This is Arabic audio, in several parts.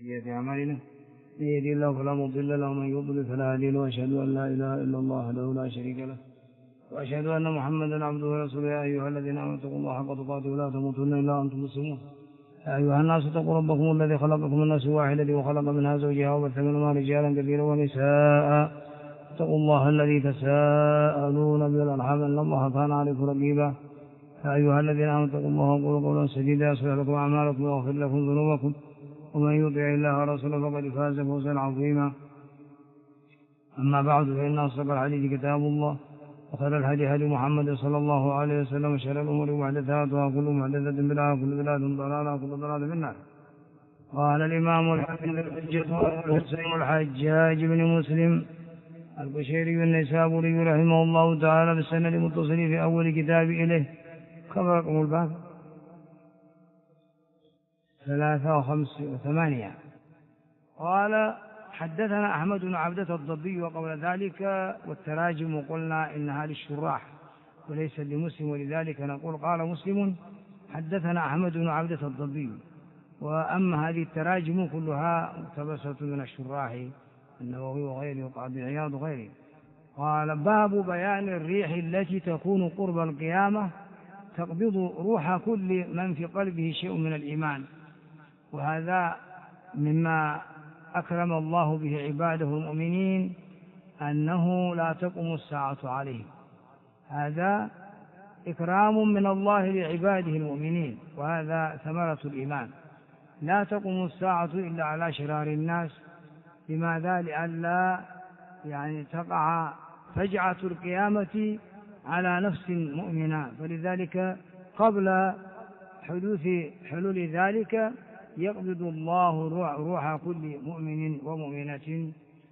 سيئات أعمالنا من يهده الله فلا مضل له ومن يضلل فلا هادي له وأشهد أن لا إله إلا الله وحده لا شريك له وأشهد أن محمدا عبده ورسوله. يا أيها الذين آمنوا اتقوا الله حق تقاته ولا تموتن إلا وأنتم مسلمون. يا أيها الناس اتقوا ربكم الذي خلقكم من نفس واحدة وخلق منها زوجها وبث منهما رجالا كثيرا ونساء. اتقوا الله الذي تساءلون به والأرحام إن الله كان عليكم رقيبا. يا أيها الذين آمنوا اتقوا الله وقولوا قولا سديدا يصلح لكم أعمالكم ويغفر لكم ذنوبكم ومن يطع الله ورسوله فقد فاز فوزا عظيما. أما بعد فإن أصدق الحديث كتاب الله وخير الهدي هدي محمد صلى الله عليه وسلم وشر الأمور محدثاتها وكل محدثة بدعة وكل بدعة ضلالة وكل ضلالة في النار. قال الإمام الحافظ الحسين الحجاج بن مسلم البشيري النيسابوري رحمه الله تعالى بالسند المتصل في أول كتاب إليه. كم رقم الباب؟ 358. قال حدثنا أحمد بن عبدة الضبي وقبل ذلك والتراجم قلنا إنها للشراح وليس لمسلم ولذلك نقول قال مسلم حدثنا أحمد بن عبدة الضبي. وأما هذه التراجم كلها مقتبسة من الشراح النووي وغيره وقاضي عياض وغيره. قال باب بيان الريح التي تكون قرب القيامة تقبض روح كل من في قلبه شيء من الإيمان. وهذا مما أكرم الله به عباده المؤمنين أنه لا تقوم الساعة عليهم. هذا إكرام من الله لعباده المؤمنين وهذا ثمرة الإيمان. لا تقوم الساعة إلا على شرار الناس. لماذا؟ لئلا تقع فجعة القيامة على نفس مؤمنة. فلذلك قبل حلول ذلك يقبض الله روح كل مؤمن ومؤمنة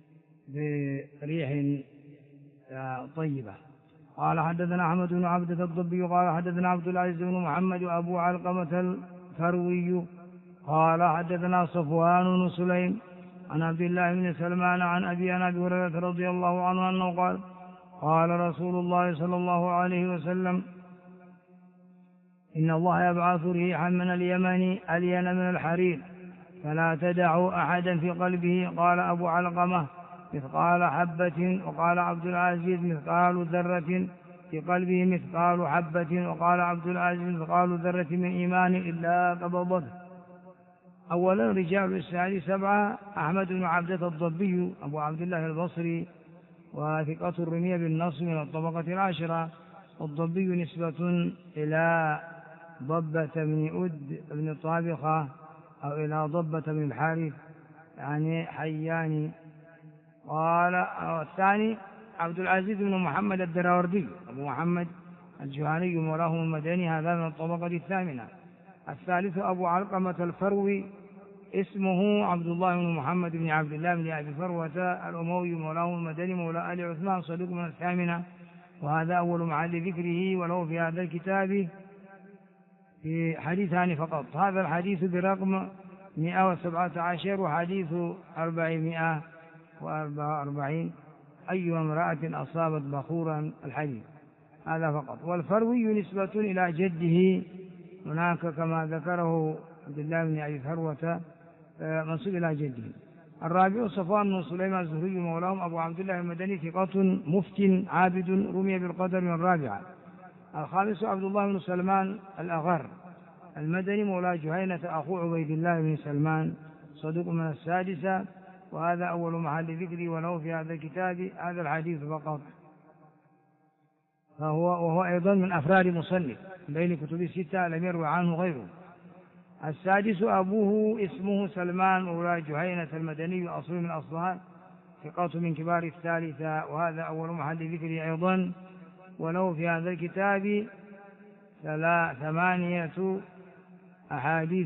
بريح طيبة. قال حدثنا أحمد بن عبدة الضبي قال حدثنا عبد العزيز بن محمد أبو علقمة الفروي قال حدثنا صفوان بن سليم عن عبد الله بن سلمان عن أبي هريرة رضي الله عنه أنه قال قال رسول الله صلى الله عليه وسلم إن الله يبعث ريحا من اليمن ألين من الحرير فلا تدعوا أحدا في قلبه. قال أبو علقمة مثقال حبة. وقال عبد العزيز مثقال ذرة في قلبه مثقال حبة. وقال عبد العزيز مثقال ذرة من إيمان إلا قبضته. أولا رجال الإسناد 7. أحمد بن عبدة الضبي أبو عبد الله البصري وثقة الرمية بالنص من الطبقة 10. والضبي نسبة إلى ضبة بن أد بن طابخة أو إلى ضبة بن الحارث حياني. قال الثاني عبد العزيز بن محمد الدراوردي أبو محمد الجهني مولاه المدني هذا من الطبقة 8. الثالث أبو علقمة الفروي اسمه عبد الله بن محمد بن عبد الله بن أبي فروة الأموي مولاه المدني مولى آل عثمان صدوق من 8. وهذا أول محل ذكره وله في هذا الكتاب في حديثان فقط. هذا الحديث برقم 117 وحديث 444 أي امرأة أصابت بخورا الحديث هذا فقط. والفروي نسبة إلى جده هناك كما ذكره عبد الله بن أبي فروة منسوب إلى جده. الرابع صفوان بن سليمان الزهري مولاهم أبو عبد الله المدني ثقة مفت عابد رمي بالقدر من 4. الخامس عبد الله بن سلمان الأغر المدني مولى جهينة أخو عبيد الله بن سلمان صدوق من 6. وهذا أول محل ذكري وله في هذا الكتاب هذا الحديث فقط. وهو أيضا من أفراد مصنف بين كتب 6 لم يروي عنه غيره. السادس أبوه اسمه سلمان مولى جهينة المدني أصل من أصلها ثقة من كبار 3. وهذا أول محل ذكري أيضا وله في هذا الكتاب 8 أحاديث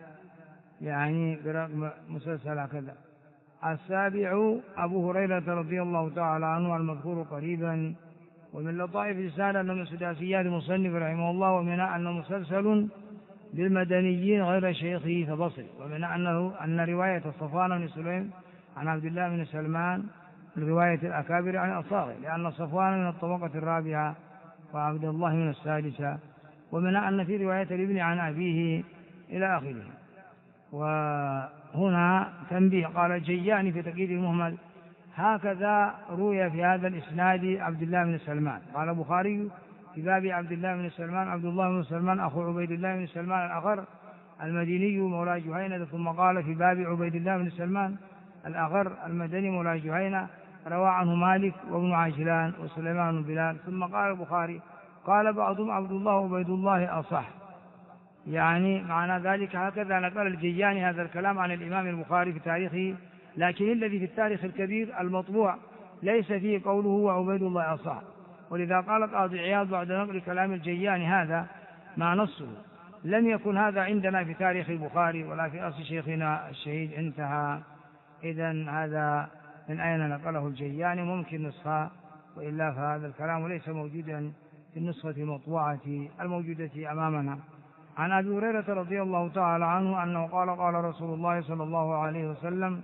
برقم مسلسل هكذا. السابع أبو هريرة رضي الله تعالى عنه المذكور قريبا. ومن لطائف الرسالة أنه من سداسيات المصنف رحمه الله ومنها أنه مسلسل بالمدنيين غير شيخه فبصري. ومنها أن رواية صفوان بن سليم عن عبد الله بن سلمان من رواية الأكابر عن الأصاغر لأن صفوان من الطبقة 4 وعبد الله من 6. ومنها أن في رواية الابن عن أبيه إلى آخره. هنا تنبيه، قال الجياني في تقييد المهمل: هكذا روي في هذا الإسناد عبد الله بن سلمان. قال البخاري في باب عبد الله بن سلمان: عبد الله بن سلمان أخو عبيد الله بن سلمان الأغر المديني مولى جهينة. ثم قال في باب عبيد الله بن سلمان الأغر المدني مولى جهينة روى عنه مالك وابن عجلان وسليمان بن بلال. ثم قال البخاري: قال بعضهم عبد الله وعبيد الله أصح. يعني معنى ذلك هكذا نقل الجياني هذا الكلام عن الإمام البخاري في تاريخه، لكن الذي في التاريخ الكبير المطبوع ليس فيه قوله وعبيد الله أصح. ولذا قال قاضي عياض بعد نقل كلام الجياني: هذا ما نصه لم يكن هذا عندنا في تاريخ البخاري ولا في أصل شيخنا الشهيد. انتهى. إذن هذا من أين نقله الجياني؟ ممكن نسخة، وإلا فهذا الكلام ليس موجودا في النسخة المطبوعة الموجودة أمامنا. عن أبي هريرة رضي الله تعالى عنه أنه قال: قال رسول الله صلى الله عليه وسلم: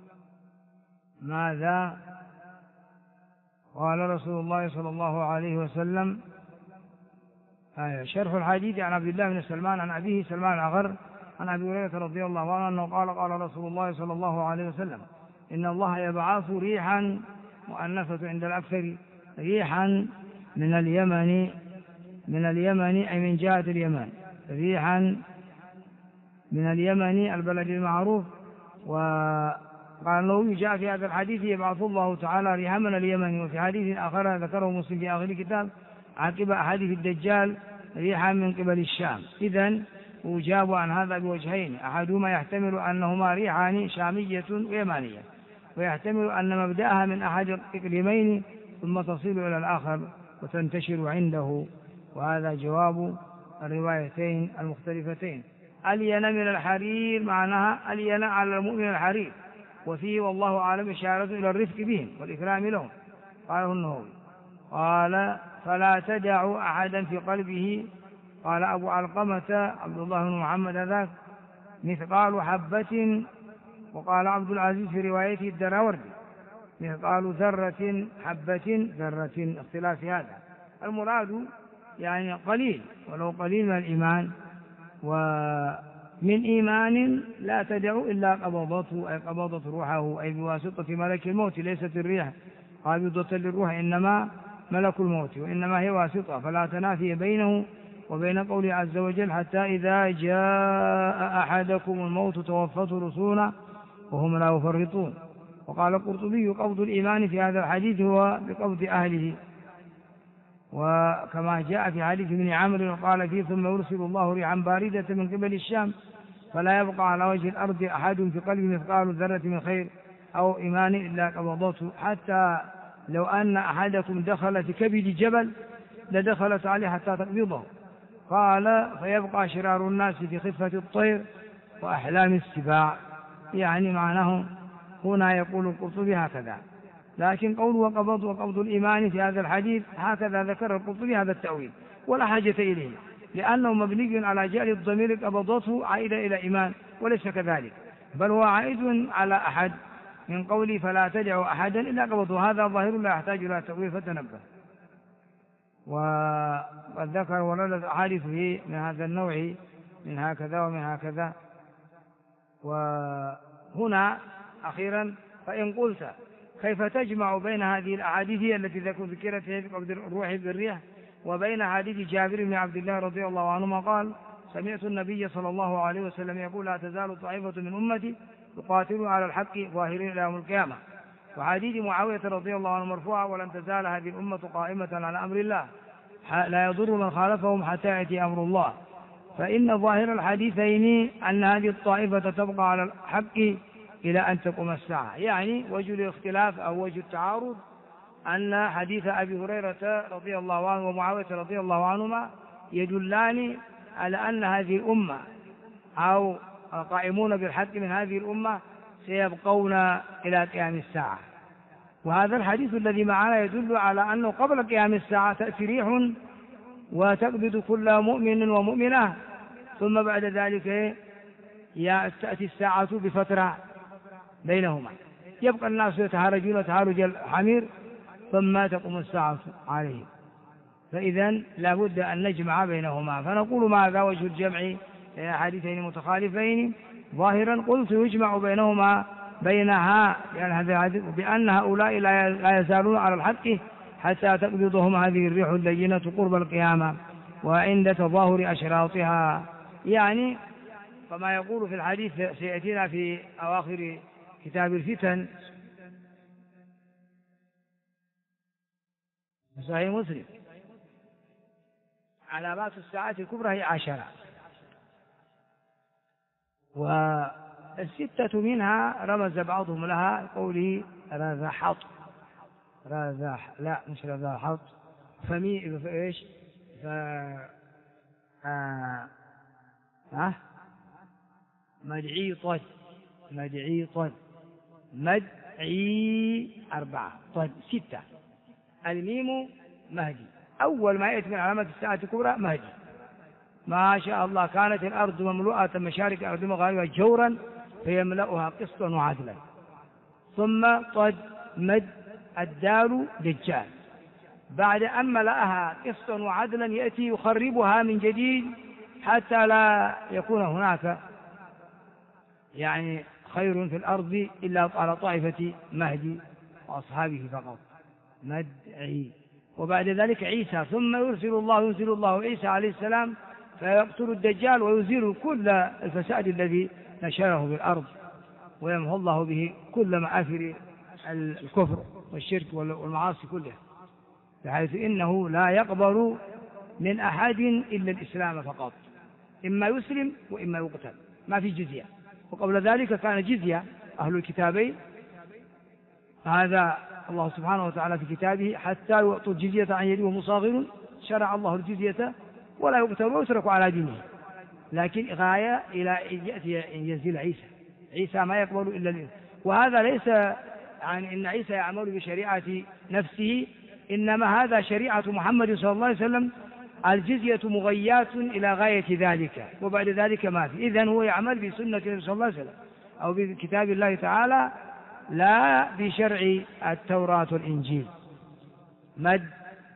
ماذا؟ قال رسول الله صلى الله عليه وسلم: شرح الحديث عن عبد الله بن سلمان عن أبيه سلمان الأغر عن أبي هريرة رضي الله عنه أنه قال: قال رسول الله صلى الله عليه وسلم: إن الله يبعث ريحا مؤنثة عند الأكثر، ريحا من اليمن أي من جهة اليمن، ريحا من اليمن البلد المعروف. وقال له جاء في هذا الحديث: يبعث الله تعالى ريحا من اليمن. وفي حديث آخر ذكره مسلم في آخر الكتاب عقب أحاديث الدجال: ريحا من قبل الشام. إذن أجاب عن هذا بوجهين: أحدهما يحتمل أنهما ريحان شامية ويمانية، ويحتمل أن مبدأها من أحد الإقليمين ثم تصل إلى الآخر وتنتشر عنده. وهذا جواب الروايتين المختلفتين. ألين من الحرير معناها ألين على المؤمن الحرير، وفيه والله أعلم إشارة إلى الرفق بهم والإكرام لهم. قاله النووي. قال: فلا تدعوا أحدا في قلبه. قال أبو علقمة عبد الله بن محمد ذاك: مثقال حبة. وقال عبد العزيز في روايته الدراوردي: مثقال ذرة حبة ذرة. اختلاف في هذا. المراد يعني قليل، ولو قليل من الإيمان. ومن إيمان لا تدعو إلا قبضته، أي قبضت روحه، أي بواسطة ملك الموت. ليست الريح قابضة للروح، إنما ملك الموت، وإنما هي واسطة. فلا تنافي بينه وبين قوله عز وجل: حتى إذا جاء أحدكم الموت توفته رسلنا وهم لا يفرطون. وقال القرطبي: قبض الإيمان في هذا الحديث هو بقبض أهله، وكما جاء في حديث ابن عمرو قال فيه: ثم يرسل الله ريحا باردة من قبل الشام فلا يبقى على وجه الأرض أحد في قلبه مثقال ذرة من خير أو إيمان إلا قبضته، حتى لو أن أحدكم دخل في كبد جبل لدخلت عليه حتى تقبضه. قال: فيبقى شرار الناس في خفة الطير وأحلام السباع. يعني معناه هنا يقول القرطبي هكذا. لكن قول وقبض الإيمان في هذا الحديث هكذا ذكر القرطبي هذا التأويل، ولا حاجة إليه، لأنه مبني على جعل الضمير قبضته عائدة إلى إيمان، وليس كذلك، بل هو عائد على أحد من قوله: فلا تدعوا أحدا إلا قبضه. هذا ظاهر لا يحتاج إلى تأويل، فتنبه. وقد ذكر ولد أحاديث من هذا النوع، من هكذا ومن هكذا. وهنا أخيرا: فإن قلت كيف تجمع بين هذه الأحاديث التي ذكرت في قبض الروح بالريح وبين حديث جابر بن عبد الله رضي الله عنهما قال: سمعت النبي صلى الله عليه وسلم يقول: لا تزال طائفة من أمتي يقاتلون على الحق ظاهرين إلى يوم القيامة. وحديث معاوية رضي الله عنه مرفوعا: ولن تزال هذه الأمة قائمة على أمر الله لا يضر من خالفهم حتى يأتي أمر الله. فإن ظاهر الحديثين أن هذه الطائفة تبقى على الحق إلى أن تقوم الساعة. يعني وجه الاختلاف أو وجه التعارض أن حديث أبي هريرة رضي الله عنه ومعاوية رضي الله عنهما يدلان على أن هذه الأمة أو القائمون بالحق من هذه الأمة سيبقون إلى قيام الساعة. وهذا الحديث الذي معنا يدل على أنه قبل قيام الساعة تأتي ريح وتقبض كل مؤمن ومؤمنة، ثم بعد ذلك تأتي الساعة بفترة بينهما، يبقى الناس يتهارجون تهارج الحمير ثم تقوم الساعة عليهم. فإذا لا بد أن نجمع بينهما. فنقول: ماذا وجه الجمع بين حديثين متخالفين؟ ظاهرا قلت يجمع بينها يعني بأن هؤلاء لا يزالون على الحق حتى تقبضهم هذه الريح اللينة قرب القيامة وعند تظاهر أشراطها. يعني كما يقول في الحديث سيأتينا في أواخر كتاب الفتن صحيح مسلم علامات الساعة الكبرى هي 10 والستة منها رمز بعضهم لها قوله رذحط لا مش رذحط ايش مدعي 4 6 الميم مهدي. أول ما يأتي من علامات الساعة الكبرى مهدي. ما شاء الله كانت الأرض مملوءة مشارق الأرض مغاربها جورا فيملأها قسطا وعدلا. ثم مد الدال دجال. بعد أن ملأها قسطا وعدلا يأتي يخربها من جديد حتى لا يكون هناك يعني خير في الأرض إلا على طائفة مهدي وأصحابه فقط. مدعي. وبعد ذلك عيسى ثم ينزل الله عيسى عليه السلام فيقتل الدجال ويزيل كل الفساد الذي نشره في الأرض ويمحو الله به كل مآثر الكفر والشرك والمعاصي كلها بحيث إنه لا يقبل من أحد إلا الإسلام فقط. إما يسلم وإما يقتل ما في جزية. وقبل ذلك كان جزية أهل الكتابين. هذا الله سبحانه وتعالى في كتابه حتى يعطوا الجزية عن يد وهم صاغرون شرع الله الجزية ولا يقتل ويترك على دينه. لكن غاية إلى أن ينزل عيسى ما يقبل إلا الإنسان. وهذا ليس يعني إن عيسى يعمل بشريعة نفسه إنما هذا شريعة محمد صلى الله عليه وسلم. الجزية مغياة إلى غاية ذلك وبعد ذلك ما في. إذن هو يعمل بسنة النبي صلى الله عليه وسلم أو بكتاب الله تعالى لا بشرع التوراة والإنجيل. مد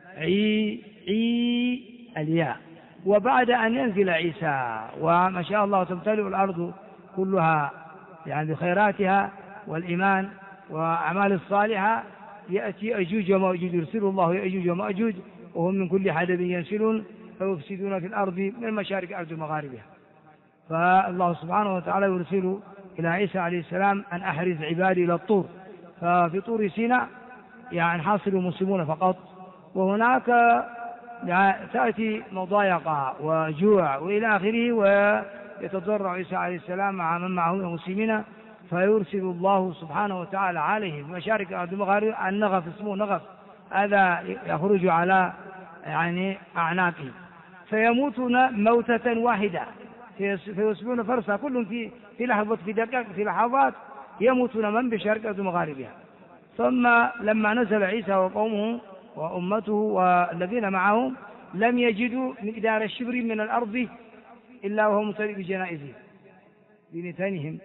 الياء. وبعد أن ينزل عيسى وما شاء الله تمتلئ الأرض كلها يعني بخيراتها والإيمان وأعمال الصالحة يأتي أجوج ومأجوج يرسل الله يأجوج ومأجوج وهم من كل حدب ينسلون فيفسدون في الأرض من مشارق الأرض ومغاربها. فالله سبحانه وتعالى يرسل إلى عيسى عليه السلام أن أحرز عبادي إلى الطور. ففي طور سيناء يعني حاصل المسلمون فقط وهناك تأتي مضايقة وجوع وإلى آخره ويتضرع عيسى عليه السلام مع من معه المسلمين فيرسل الله سبحانه وتعالى عليهم مشارق الأرض ومغاربها النغف اسمه نغف هذا يخرج على يعني أعناقهم فيموتون موتة واحدة فيصبحون فرسا كل في لحظة في دقائق في لحظات يموتون من بشرق الأرض ومغاربها. ثم لما نزل عيسى وقومه وأمته والذين معهم لم يجدوا مقدار الشبر من الأرض إلا وهو ممتلئ بجنائزهم بنتنهم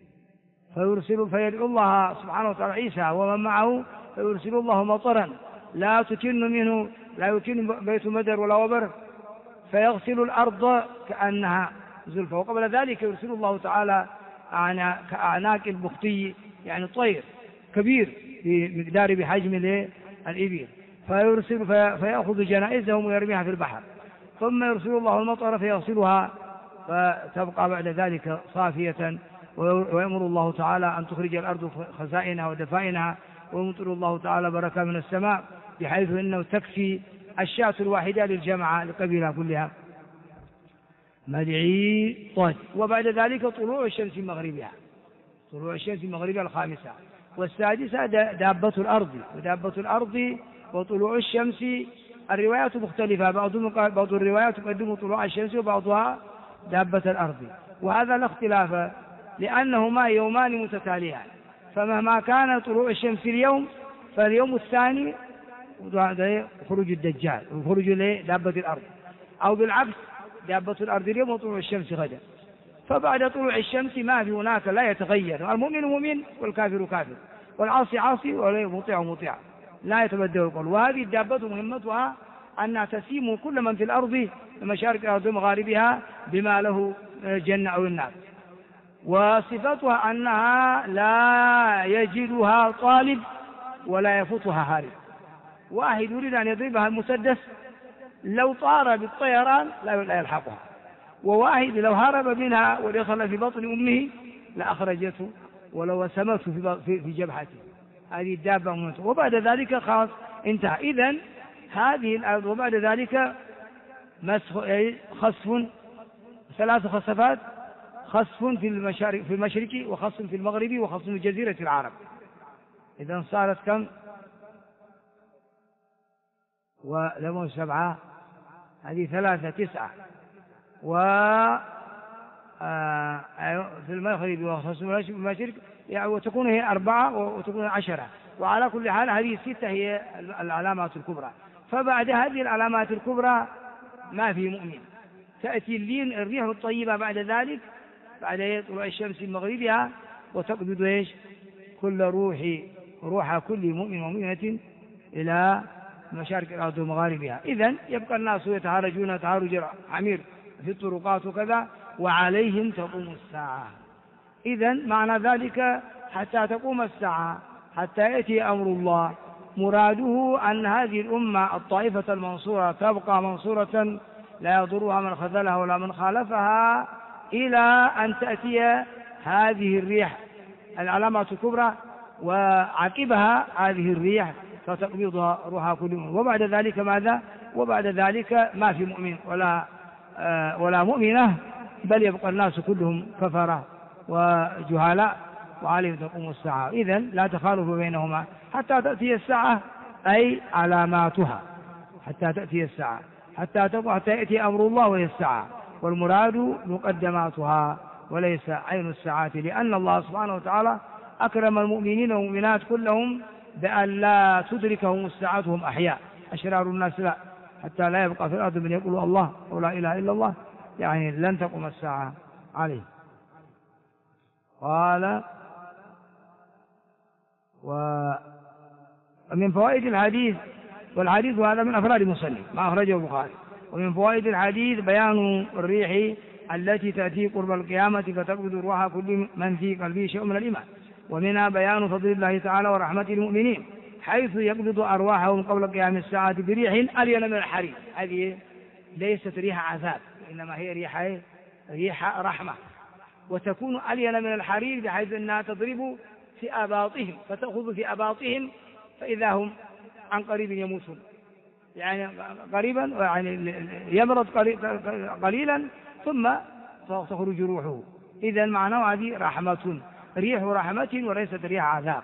فيدعو الله سبحانه وتعالى عيسى ومن معه فيرسل الله مطرا لا يكن بيت مدر ولا وبر فيغسل الأرض كأنها زلفة. وقبل ذلك يرسل الله تعالى كأعناق البختي يعني طير كبير بمقدار بحجم الإبل فيأخذ جنائزهم ويرميها في البحر. ثم يرسل الله المطر فيغسلها فتبقى بعد ذلك صافية ويأمر الله تعالى أن تخرج الأرض خزائنها ودفائنها ويمطر الله تعالى بركة من السماء بحيث أنه تكفي الشاة الواحدة للجماعة القبيلة كلها. مدعي وبعد ذلك طلوع الشمس مغربها الخامسة. والسادسة دابة الأرض وطلوع الشمس. الروايات مختلفة بعض الروايات تقدم طلوع الشمس وبعضها دابة الأرض وهذا لا اختلاف لأنهما يومان متتاليان فمهما كان طلوع الشمس اليوم فاليوم الثاني خروج الدجال وخروج دابة الأرض أو بالعكس دابة الأرض اليوم وطلوع الشمس غدا. فبعد طلوع الشمس ما في هناك لا يتغير المؤمن مؤمن والكافر كافر والعاصي عاصي والمطيع مطيع لا يتبدل القول. وهذه الدابة مهمتها أنها تسيم كل من في الأرض مشارق الأرض ومغاربها بما له الجنة أو النار. وصفتها أنها لا يجدها طالب ولا يفوتها هارب. واحد يريد أن يضربها المسدس لو طار بالطيران لا يلحقها، وواحد لو هرب منها ودخل في بطن أمه لأخرجته ولو وسمته في جبهته. هذه الدابة ممتازة. وبعد ذلك خلاص انتهى. إذن هذه الأرض وبعد ذلك خسف، 3 خسفات: خسف في المشرق، وخسف في المغرب، وخسف في جزيرة العرب. إذن صارت كم؟ ولمن 7، هذه 3 9، في المغرب وخسف في المشرق يعني، وتكون هي 4 وتكون 10. وعلى كل حال هذه 6 هي العلامات الكبرى. فبعد هذه العلامات الكبرى ما في مؤمن. تأتي الريح الطيبة بعد ذلك، بعد طلوع الشمس من مغربها، وتقبض كل روح كل مؤمن ومؤمنة إلى مشارق الأرض ومغاربها. إذن يبقى الناس يتهارجون تهارج الحمير في الطرقات وكذا، وعليهم تقوم الساعة. إذن معنى ذلك حتى تقوم الساعة، حتى يأتي أمر الله، مراده أن هذه الأمة الطائفة المنصورة تبقى منصورة لا يضرها من خذلها ولا من خالفها، إلى أن تأتي هذه الريح العلامات الكبرى، وعقبها هذه الريح فتقبض روح كل مؤمن. وبعد ذلك ماذا؟ وبعد ذلك ما في مؤمن ولا مؤمنة، بل يبقى الناس كلهم كفرة وجهلاء، وعليهم تقوم الساعة. إذن لا تخالف بينهما حتى تأتي الساعة، أي علاماتها حتى تأتي الساعة، حتى يأتي أمر الله وهي الساعة، والمراد مقدماتها وليس عين الساعة، لأن الله سبحانه وتعالى أكرم المؤمنين والمؤمنات كلهم بأن لا تدركهم الساعة وهم أحياء. أشرار الناس لا، حتى لا يبقى في الأرض من يقول الله ولا إله إلا الله، يعني لن تقوم الساعة عليه. قال: ومن فوائد الحديث، والحديث هذا من أفراد مسلم ما أخرجه البخاري، ومن فوائد الحديث بيان الريح التي تأتي قرب القيامة فتقبض روح كل من في قلبه شيء من الإيمان، ومنها بيان فضل الله تعالى ورحمة المؤمنين، حيث يقبض أرواحهم قبل قيام الساعة بريح ألين من الحرير. هذه ليست ريح عذاب، إنما هي ريح رحمة، وتكون ألين من الحرير بحيث أنها تضرب في أباطهم، فتأخذ في أباطهم فإذا هم عن قريب يموتون، يعني قريبا، يعني يمرض قليلا ثم تخرج روحه. إذا معناه هذه رحمة، ريح رحمة وليست ريح عذاب،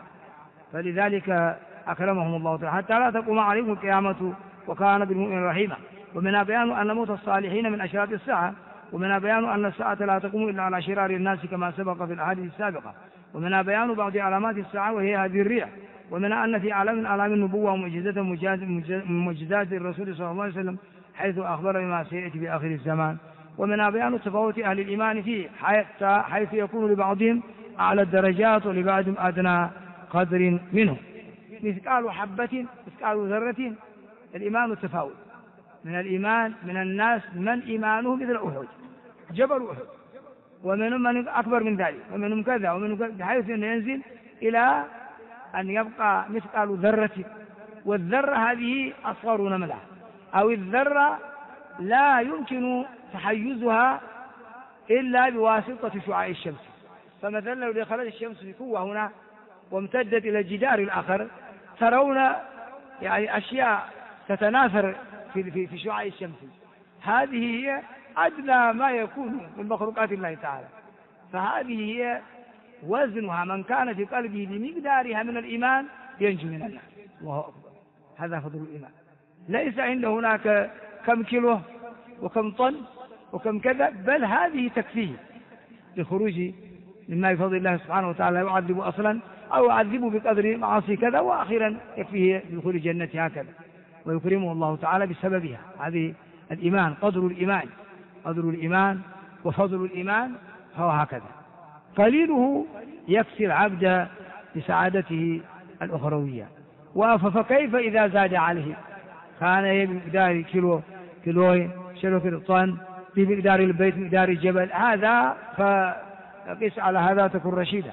فلذلك أكرمهم الله تعالى حتى لا تقوم عليهم القيامة، وكان بالمؤمن رحيما. ومنها بيان أن موت الصالحين من أشراط الساعة، ومنها بيان أن الساعة لا تقوم إلا على شرار الناس كما سبق في الأحاديث السابقة. ومنها بيان بعض علامات الساعة وهي هذه الريح. ومنها أن في أعلام من أعلام النبوة ومعجزات من معجزات الرسول صلى الله عليه وسلم، حيث أخبر بما سيأتي في آخر الزمان. ومنها بيان تفاوت أهل الإيمان فيه، حيث يكون لبعضهم أعلى الدرجات ولبعضهم أدنى قدر منه. مثقال حبة، مثقال ذرة، الإيمان التفاوت من الإيمان. من الناس من إيمانه مثل أحد، جبل أحد، ومنهم من أكبر من ذلك، ومنهم كذا ومنهم كذا، بحيث أنه ينزل إلى أن يبقى مثقال ذرة. والذرة هذه أصغر نملة، أو الذرة لا يمكن تحيزها إلا بواسطة شعاع الشمس. فمثلا لو دخلت الشمس في قوة هنا وامتدت إلى الجدار الآخر، ترون يعني أشياء تتناثر في شعاع الشمس. هذه هي أدنى ما يكون من مخلوقات الله تعالى. فهذه هي وزنها، من كان في قلبه بمقدارها من الإيمان ينجو من النار. الله أكبر، هذا فضل الإيمان. ليس عنده هناك كم كيلو وكم طن وكم كذا، بل هذه تكفيه لخروج مما بفضل الله سبحانه وتعالى يعذب أصلا، أو يعذبه بقدر معاصي كذا، وأخيرا يكفيه بدخول الجنة هكذا، ويكرمه الله تعالى بسببها. هذه الإيمان، قدر الإيمان وفضل الإيمان هو هكذا. قليله يكفي العبد لسعادته الأخروية، فكيف إذا زاد عليه؟ كان بمقدار كيلو طن، في مقدار البيت، مقدار الجبل، هذا قس على هذا تكن رشيدا.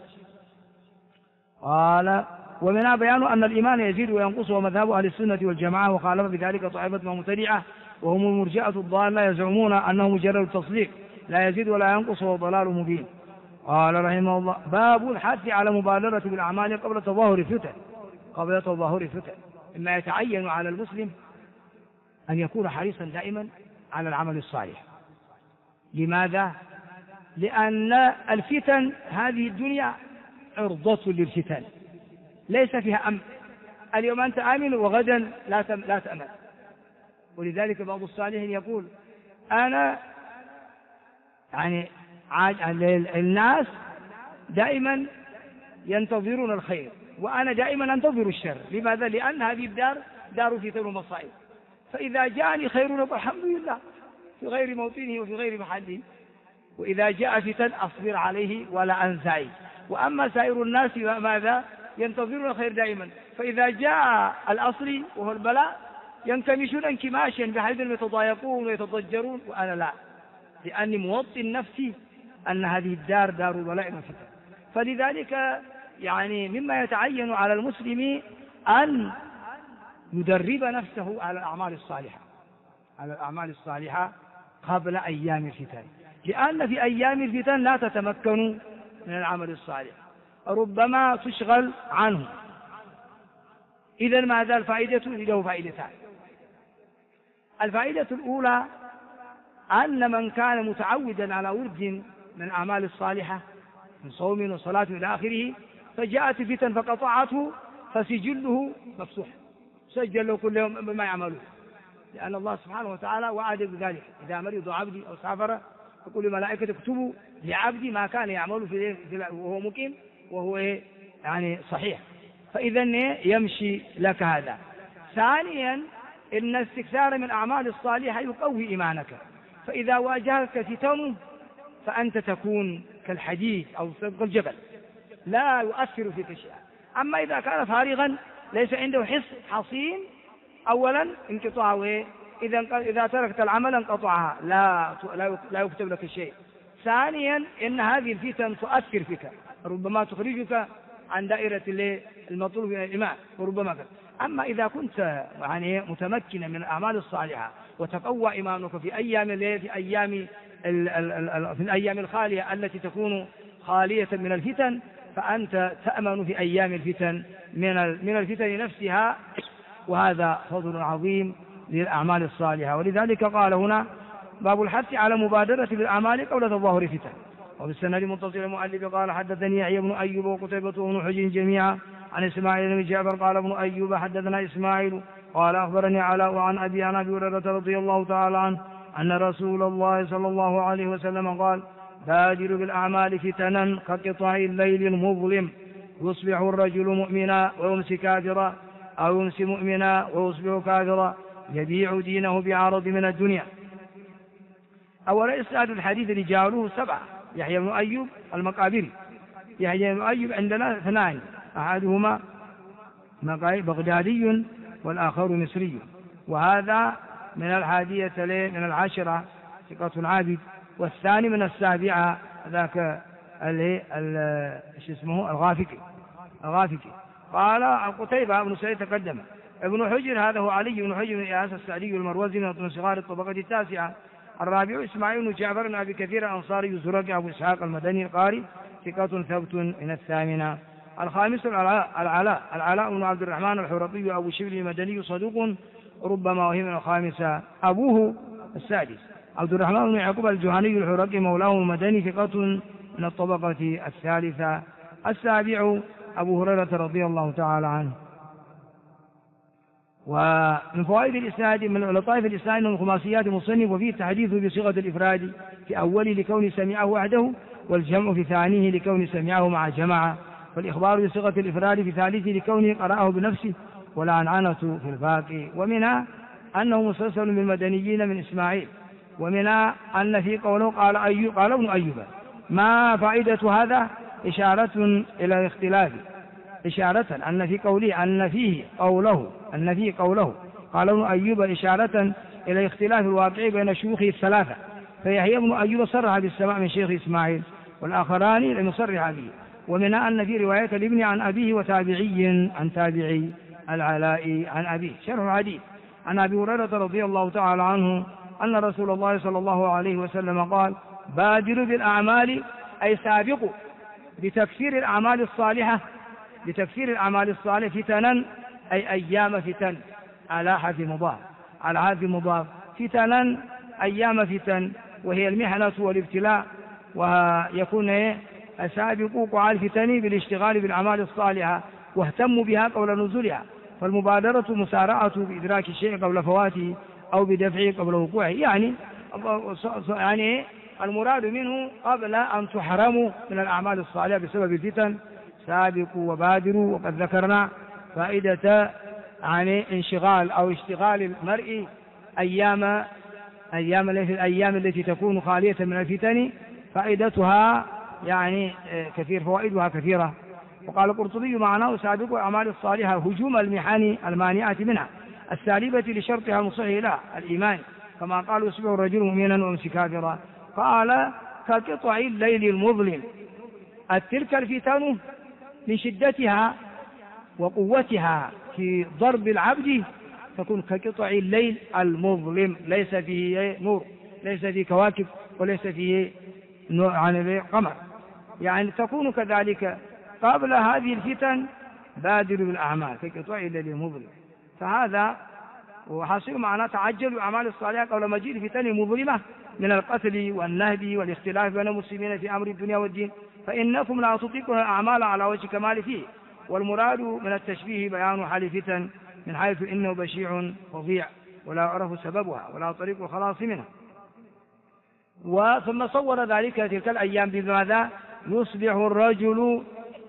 قال ومنها بيان أن الإيمان يزيد وينقص، ومذهب أهل السنة والجماعة، وخالف بذلك طائفة مبتدعة وهم المرجئة الضالة يزعمون أنه مجرد تصديق لا يزيد ولا ينقص وهو ضلال مبين. قال رحمه الله باب الحث على مبادرة بالأعمال قبل تظاهر الفتن. إما يتعين على المسلم أن يكون حريصا دائما على العمل الصالح. لماذا؟ لأن الفتن هذه الدنيا عرضة للفتن ليس فيها أمن. اليوم أنت آمن وغدا لا تأمن. ولذلك بعض الصالحين يقول أنا الناس دائما ينتظرون الخير وأنا دائما أنتظر الشر. لماذا؟ لأن هذه الدار دار فتن ومصائب، فإذا جاءني خير فالحمد لله في غير موطنه وفي غير محله، وإذا جاء فتن أصبر عليه ولا أنسعي. وأما سائر الناس ماذا؟ ينتظرون الخير دائما، فإذا جاء الأصل وهو البلاء ينكمشون انكماشا بحيث يتضايقون ويتضجرون، وأنا لا، لأني موطن نفسي أن هذه الدار دار بلاء وفتن. فلذلك مما يتعين على المسلم أن يدرب نفسه على الأعمال الصالحة قبل أيام الفتن، لأن في أيام الفتن لا تتمكن من العمل الصالح، ربما تشغل عنه. إذا ماذا الفائدة؟ له فائدتان. الفائدة الأولى أن من كان متعودا على ورد من الأعمال الصالحة من صوم وصلاة إلى آخره، فجاءت فتن فقطعته، فسجله مفتوح، سجل له كل يوم بما يعمله، لأن الله سبحانه وتعالى وعد بذلك: إذا مرض عبدي أو سافر يقول الملائكة اكتبوا لعبدي ما كان يعمل وهو مقيم وهو صحيح. فإذا يمشي لك هذا. ثانيا إن الاستكثار من الأعمال الصالحة يقوي إيمانك، فإذا واجهك فتن فأنت تكون كالحديد أو كالجبل لا يؤثر فيك شيئا. أما إذا كان فارغا ليس عنده حصين، أولا انقطاعه، إذا تركت العمل انقطعها، لا يكتب لك شيء. ثانيا إن هذه الفتن تؤثر فيك، ربما تخرجك عن دائرة المطلوب من الإيمان وربما. أما إذا كنت متمكنا من الأعمال الصالحة وتقوى إيمانك في الأيام الخالية التي تكون خالية من الفتن، فأنت تأمن في أيام الفتن من الفتن نفسها، وهذا فضل عظيم للأعمال الصالحة. ولذلك قال هنا باب الحث على مبادرة بالأعمال قبل تظاهر الفتن. وبالسند متصل المؤلف قال حدثني يحيى بن أيوب وقتيبة بن حجر جميعا عن إسماعيل بن جعفر قال ابن أيوب حدثنا إسماعيل قال أخبرني علاء عن أبي هريرة رضي الله تعالى عنه أن رسول الله صلى الله عليه وسلم قال: بادر بالأعمال فتنا كقطع الليل المظلم، يصبح الرجل مؤمنا ويمسي كافرا، أو يمسي مؤمنا ويصبح كافرا، يبيع دينه بعرض من الدنيا. أولا إسناد الحديث رجاله 7: يحيى بن أيوب المقابري. يحيى بن أيوب عندنا 2، أحدهما بغدادي والآخر مصري، وهذا من 11 ثقة عابد، والثاني من 7 ذاك الغافقي. قال قتيبة بن سعيد تقدم. ابن حجر هذا هو علي بن حجر بن إياس السعدي المروزي من صغار الطبقة 9. الرابع إسماعيل بن جعفر بن أبي كثير الأنصاري الزرقي أبو إسحاق المدني القاري ثقة ثبت من 8. الخامس العلاء بن عبد الرحمن الحرقي أبو شبل المدني صدوق ربما وهم من 5. أبوه 6 عبد الرحمن بن يعقوب الجهني الحرقي مولاه المدني ثقة من الطبقة 3. 7 أبو هريرة رضي الله تعالى عنه. ومن فوائد الإسناد من لطائف الإسناد من خماسيات المصنف، وفيه التحديث بصيغة الإفراد في أوله لكون سمعه وحده، والجمع في ثانيه لكون سمعه مع جماعة، والإخبار بصيغة الإفراد في ثالثه لكونه قرأه بنفسه، والعنعنة في الباقي. ومنها أنه مسلسل بالمدنيين من إسماعيل. ومنها أن في قوله قال ابن أيوب. ما فائدة هذا؟ إشارة إلى الاختلاف، إشارة أن فيه قوله قال ابن أيوب إشارة إلى اختلاف الواقع بين شيوخه 3. فيحيى بن أيوب صرح بالسماع من شيخ إسماعيل، والآخران لم يصرح به. ومنها أن في رواية الابن عن أبيه وتابعي عن تابعي العلاء عن أبيه. شرح الحديث عن أبي هريرة رضي الله تعالى عنه أن رسول الله صلى الله عليه وسلم قال: بادروا بالأعمال، أي سابقوا بتكثير الأعمال الصالحة، بتكثير الأعمال الصالحة فتنا، أي أيام فتن، على حذف مضاف، على حذف مضاف، فتنا أيام فتن، وهي المحنة والابتلاء. ويكون سابقوا على الفتن بالاشتغال بالأعمال الصالحة واهتموا بها قبل نزولها، فالمبادرة مسارعة بإدراك الشيء قبل فواته أو بدفعه قبل وقوعه، يعني المراد منه قبل أن تحرموا من الأعمال الصالحة بسبب الفتن سابقوا وبادروا. وقد ذكرنا فائدة عن انشغال أو اشتغال المرء الأيام التي تكون خالية من الفتن، فائدتها يعني كثير، فوائدها كثيرة. وقال القرطبي: معناه سابقوا الأعمال الصالحة هجوم المحن المانعة منها السالبة لشرطها المصح لها الإيمان، كما قال: يصبح الرجل مؤمنا ويمسي كافرا. قال: كقطع الليل المظلم، تلك الفتن من شدتها وقوتها في ضرب العبد تكون كقطع الليل المظلم، ليس فيه نور، ليس فيه كواكب، وليس فيه عن قمر، يعني تكون كذلك. قبل هذه الفتن بادروا بالأعمال كقطع الليل المظلم. فهذا وحاصل معنا تعجلوا الأعمال الصالحة قبل مجيء الفتن المظلمة من القتل والنهب والاختلاف بين المسلمين في أمر الدنيا والدين، فإنكم لا تطيقون الأعمال على وجه كمال فيه. والمراد من التشبيه بيان حال الفتن من حيث إنه بشيع فظيع ولا يعرف سببها ولا طريق الخلاص منها. ثم صور ذلك تلك الأيام بماذا؟ يصبح الرجل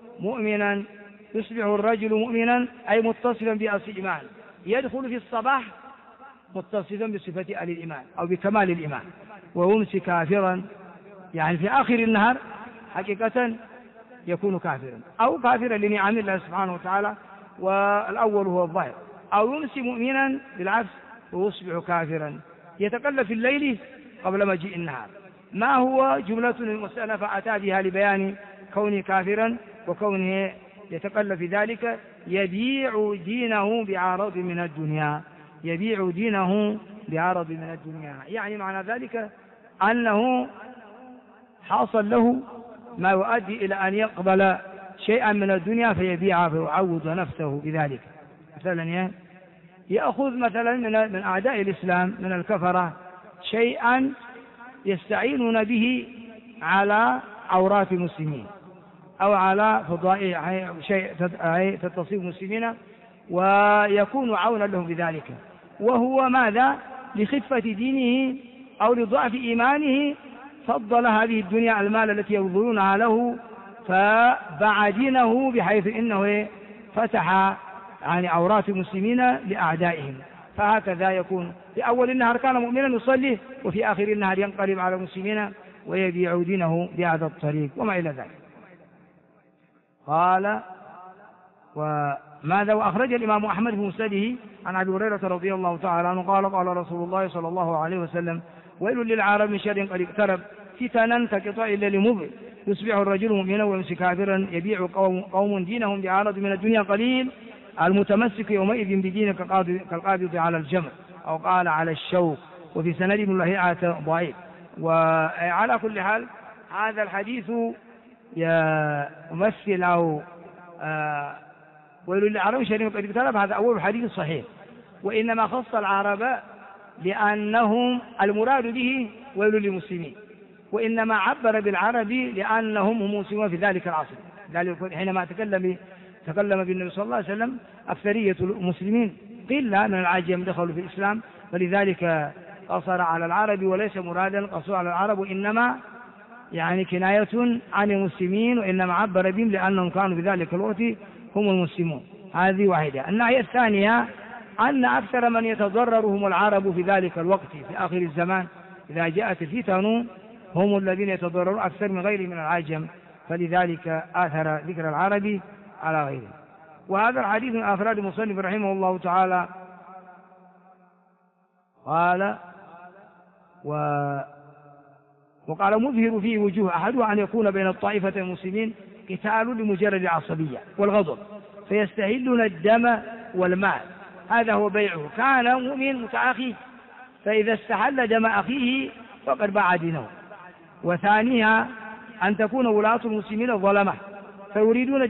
مؤمنا أي متصفا بأصل الإيمان، يدخل في الصباح متصفا بصفة أهل الإيمان أو بكمال الإيمان، ويمسي كافرا، يعني في آخر النهار حقيقة يكون كافرا أو كافرا لنعم الله سبحانه وتعالى، والأول هو الظاهر، أو يمسي مؤمنا بالعكس ويصبح كافرا، يتقلب في الليل قبل مجيء النهار. ما هو جملة المسألة فأتى بها لبيان كونه كافرا وكونه يتقلب في ذلك؟ يبيع دينه بعرض من الدنيا، يبيع دينه بعرض من الدنيا، يعني معنى ذلك أنه حاصل له ما يؤدي إلى أن يقبل شيئا من الدنيا فيبيعه فيعوض نفسه بذلك. مثلا يأخذ مثلا من أعداء الإسلام من الكفرة شيئا يستعينون به على عورات المسلمين أو على فضائع شيء تتصيب المسلمين، ويكون عونا لهم بذلك، وهو ماذا؟ لخفة دينه أو لضعف إيمانه فضل هذه الدنيا المال التي يبذلونها له فباع دينه، بحيث إنه فتح يعني عورات المسلمين لأعدائهم. فهكذا يكون في أول النهار كان مؤمنا يصلي، وفي آخر النهار ينقلب على المسلمين ويبيع دينه بهذا الطريق وما إلى ذلك. قال: وماذا؟ وأخرج الإمام أحمد في مسنده عن أبي هريرة رضي الله تعالى عنه قال: قال رسول الله صلى الله عليه وسلم: ويل للعرب من شر قد اقترب فتنا كقطع الليل مظلم، يصبح الرجل مؤمنا ويمسي كافرا، يبيع قوم دينهم بعرض من الدنيا قليل، المتمسك يومئذ بدينه كالقابض على الجمر، أو قال على الشوك، وفي سند ابن لهيعة ضعيف. وعلى كل حال هذا الحديث يمثل أو ويل للعرب من شر قد اقترب، هذا أول حديث صحيح، وإنما خص العرب لأنهم المراد به ويل للمسلمين، وإنما عبر بالعرب لأنهم هم مسلمون في ذلك العصر. ذلك حينما تكلم بالنبي صلى الله عليه وسلم أكثرية المسلمين قلة من العجم دخلوا في الإسلام، فلذلك قصر على العرب وليس مرادا قصر على العرب، وإنما يعني كناية عن المسلمين، وإنما عبر بهم لأنهم كانوا في ذلك الوقت هم المسلمون. هذه واحدة. الناحية الثانية أن أكثر من يتضررهم العرب في ذلك الوقت في آخر الزمان إذا جاءت الفتن هم الذين يتضررون أكثر من غيرهم من العجم، فلذلك آثر ذكر العرب على غيره. وهذا الحديث من أفراد المصنف رحمه الله تعالى. قال: وقال مظهر فيه وجوه، أحدها أن يكون بين الطائفة المسلمين قتال لمجرد العصبية والغضب فيستهلون الدم والمال، هذا هو بيعه. كان مؤمن متعاخي، فإذا استحل دم أخيه فقد باع دينه. وثانيها أن تكون ولاة المسلمين الظلمة فيريدون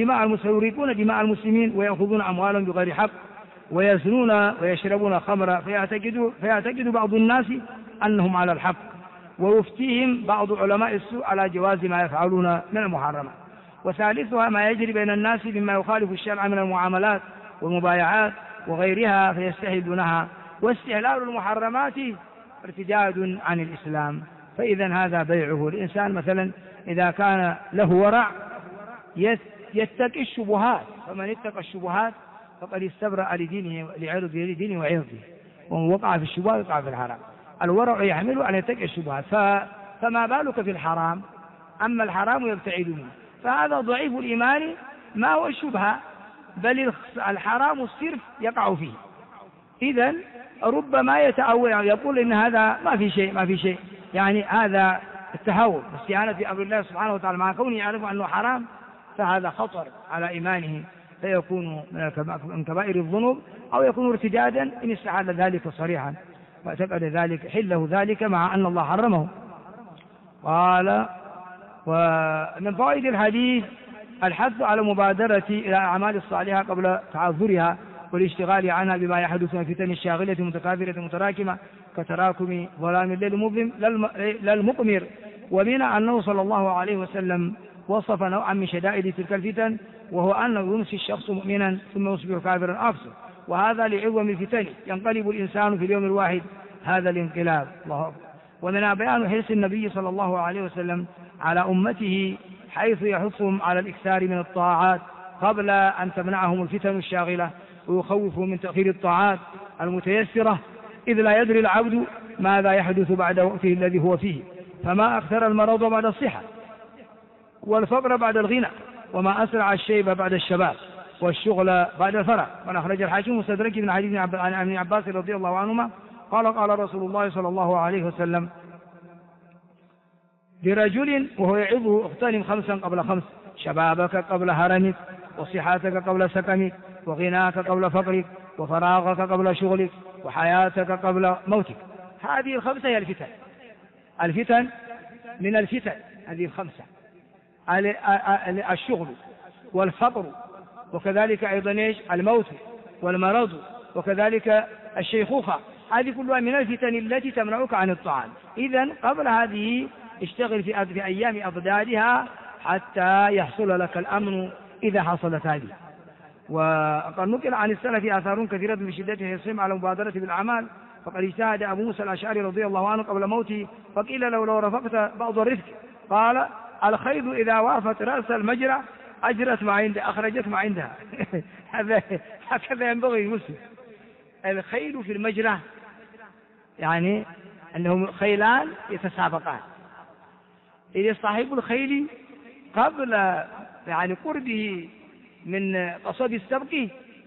دماء المسلمين ويأخذون أموالهم بغير حق ويزنون ويشربون خمرا، فيعتقد بعض الناس أنهم على الحق، ويفتيهم بعض علماء السوء على جواز ما يفعلون من المحرمات. وثالثها ما يجري بين الناس مما يخالف الشرع من المعاملات والمبايعات وغيرها فيستهلونها، واستهلال المحرمات ارتداد عن الإسلام. فإذا هذا بيعه. الإنسان مثلا إذا كان له ورع يتقي الشبهات، فمن اتقى الشبهات فقد استبرأ لدينه وعرضه، ومن وقع في الشبهات وقع في الحرام. الورع يحمل أن يتقي الشبهات، فما بالك في الحرام؟ أما الحرام يبتعد منه، فهذا ضعيف الإيمان ما هو الشبهة، بل الحرام الصرف يقع فيه. إذن ربما يتأول يقول إن هذا ما في شيء، يعني هذا التهور واستعانة بأمر الله سبحانه وتعالى مع كونه يعرف أنه حرام، فهذا خطر على إيمانه، فيكون من كبائر الذنوب، أو يكون ارتدادا إن استحل ذلك صريحا واعتقد ذلك حله ذلك مع أن الله حرمه. قال: ومن فوائد الحديث الحث على مبادرة إلى الأعمال الصالحة قبل تعذرها والاشتغال عنها بما يحدث من فتن الشاغلة متكاثرة متراكمة كتراكم ظلام الليل المظلم للمقمر. ومنها أنه صلى الله عليه وسلم وصف نوعا من شدائد تلك الفتن، وهو أنه يمسي الشخص مؤمنا ثم يصبح كافرا أكثر، وهذا لعظم الفتن ينقلب الإنسان في اليوم الواحد هذا الانقلاب. الله أكبر. ومنها بيان حرص النبي صلى الله عليه وسلم على أمته، حيث يحثهم على الإكثار من الطاعات قبل أن تمنعهم الفتن الشاغلة، ويخوفهم من تأخير الطاعات المتيسرة، إذ لا يدري العبد ماذا يحدث بعد وقته الذي هو فيه، فما أكثر المرض بعد الصحة، والفقر بعد الغنى، وما أسرع الشيب بعد الشباب، والشغل بعد الفرح. ونخرج الحاكم مستدرك من حديث عن ابن عباس رضي الله عنهما قال: قال رسول الله صلى الله عليه وسلم لرجل وهو يعظه: اغتنم 5 قبل 5، شبابك قبل هرمك، وصحتك قبل سكنك، وغناك قبل فقرك، وفراغك قبل شغلك، وحياتك قبل موتك. هذه 5 هي الفتن من الفتن، هذه 5: الشغل والفقر، وكذلك أيضا الموت والمرض، وكذلك الشيخوخة. هذه كلها من الفتن التي تمنعك عن الطعام. إذن قبل هذه اشتغل في أيام أضدادها حتى يحصل لك الأمن إذا حصلت هذه. وقد نقل عن السلف آثار كثيرة في شدة حرصهم على المبادرة بالأعمال، فقد اجتهد أبو موسى الأشعري رضي الله عنه قبل موته فقيل له: لو رفقت بعض الرفق، قال: الخيل إذا وافت رأس المجرى أجرت ما عندها أخرجت ما عندها. هكذا ينبغي المسلم. الخيل في المجرى يعني أنهم خيلان يتسابقان، إذا صاحب الخيل قبل يعني قربه من قصب السبق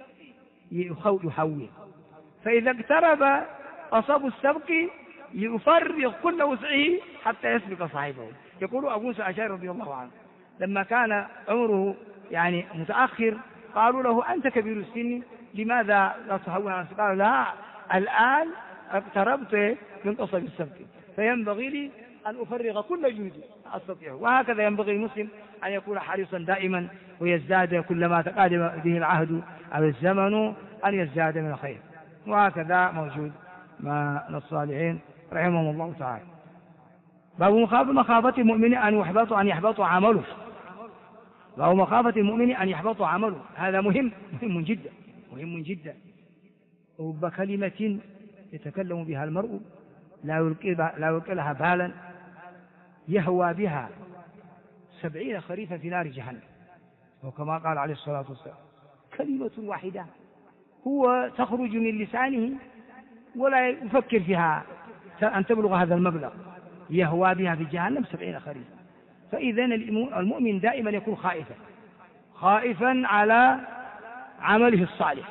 يحول، فإذا اقترب قصب السبق يفرغ كل وسعه حتى يسبق صاحبه. يقول أبو موسى الأشعري رضي الله عنه لما كان عمره يعني متأخر قالوا له: أنت كبير السن لماذا لا تهون عن نفسك؟ قال: لا، الآن اقتربت من قصب السبق، فينبغي لي أن أفرغ كل جهدي أستطيعه. وهكذا ينبغي المسلم أن يكون حريصا دائما، ويزداد كلما تقادم به العهد أو الزمن أن يزداد من الخير. وهكذا موجود مع الصالحين رحمهم الله تعالى. باب مخافة المؤمن أن يحبط عمله. باب مخافة المؤمن أن يحبط عمله، هذا مهم جدا. رب كلمة يتكلم بها المرء لا يلقي لها بالا يهوى بها 70 خريفا في نار جهنم، وكما قال عليه الصلاة والسلام: كلمة واحدة هو تخرج من لسانه ولا يفكر فيها أن تبلغ هذا المبلغ، يهوى بها في جهنم 70 خريفا. فإذا المؤمن دائما يكون خائفا على عمله الصالح،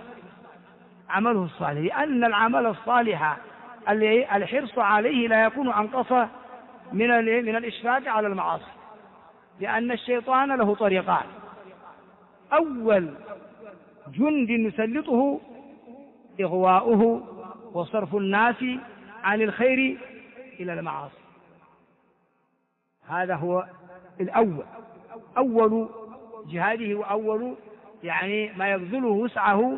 لأن العمل الصالح الحرص عليه لا يكون أنقص من الإشفاق على المعاصي، لأن الشيطان له طريقان. أول جند يسلطه إغواؤه وصرف الناس عن الخير إلى المعاصي، هذا هو الأول، أول جهاده وأول يعني ما يبذله وسعه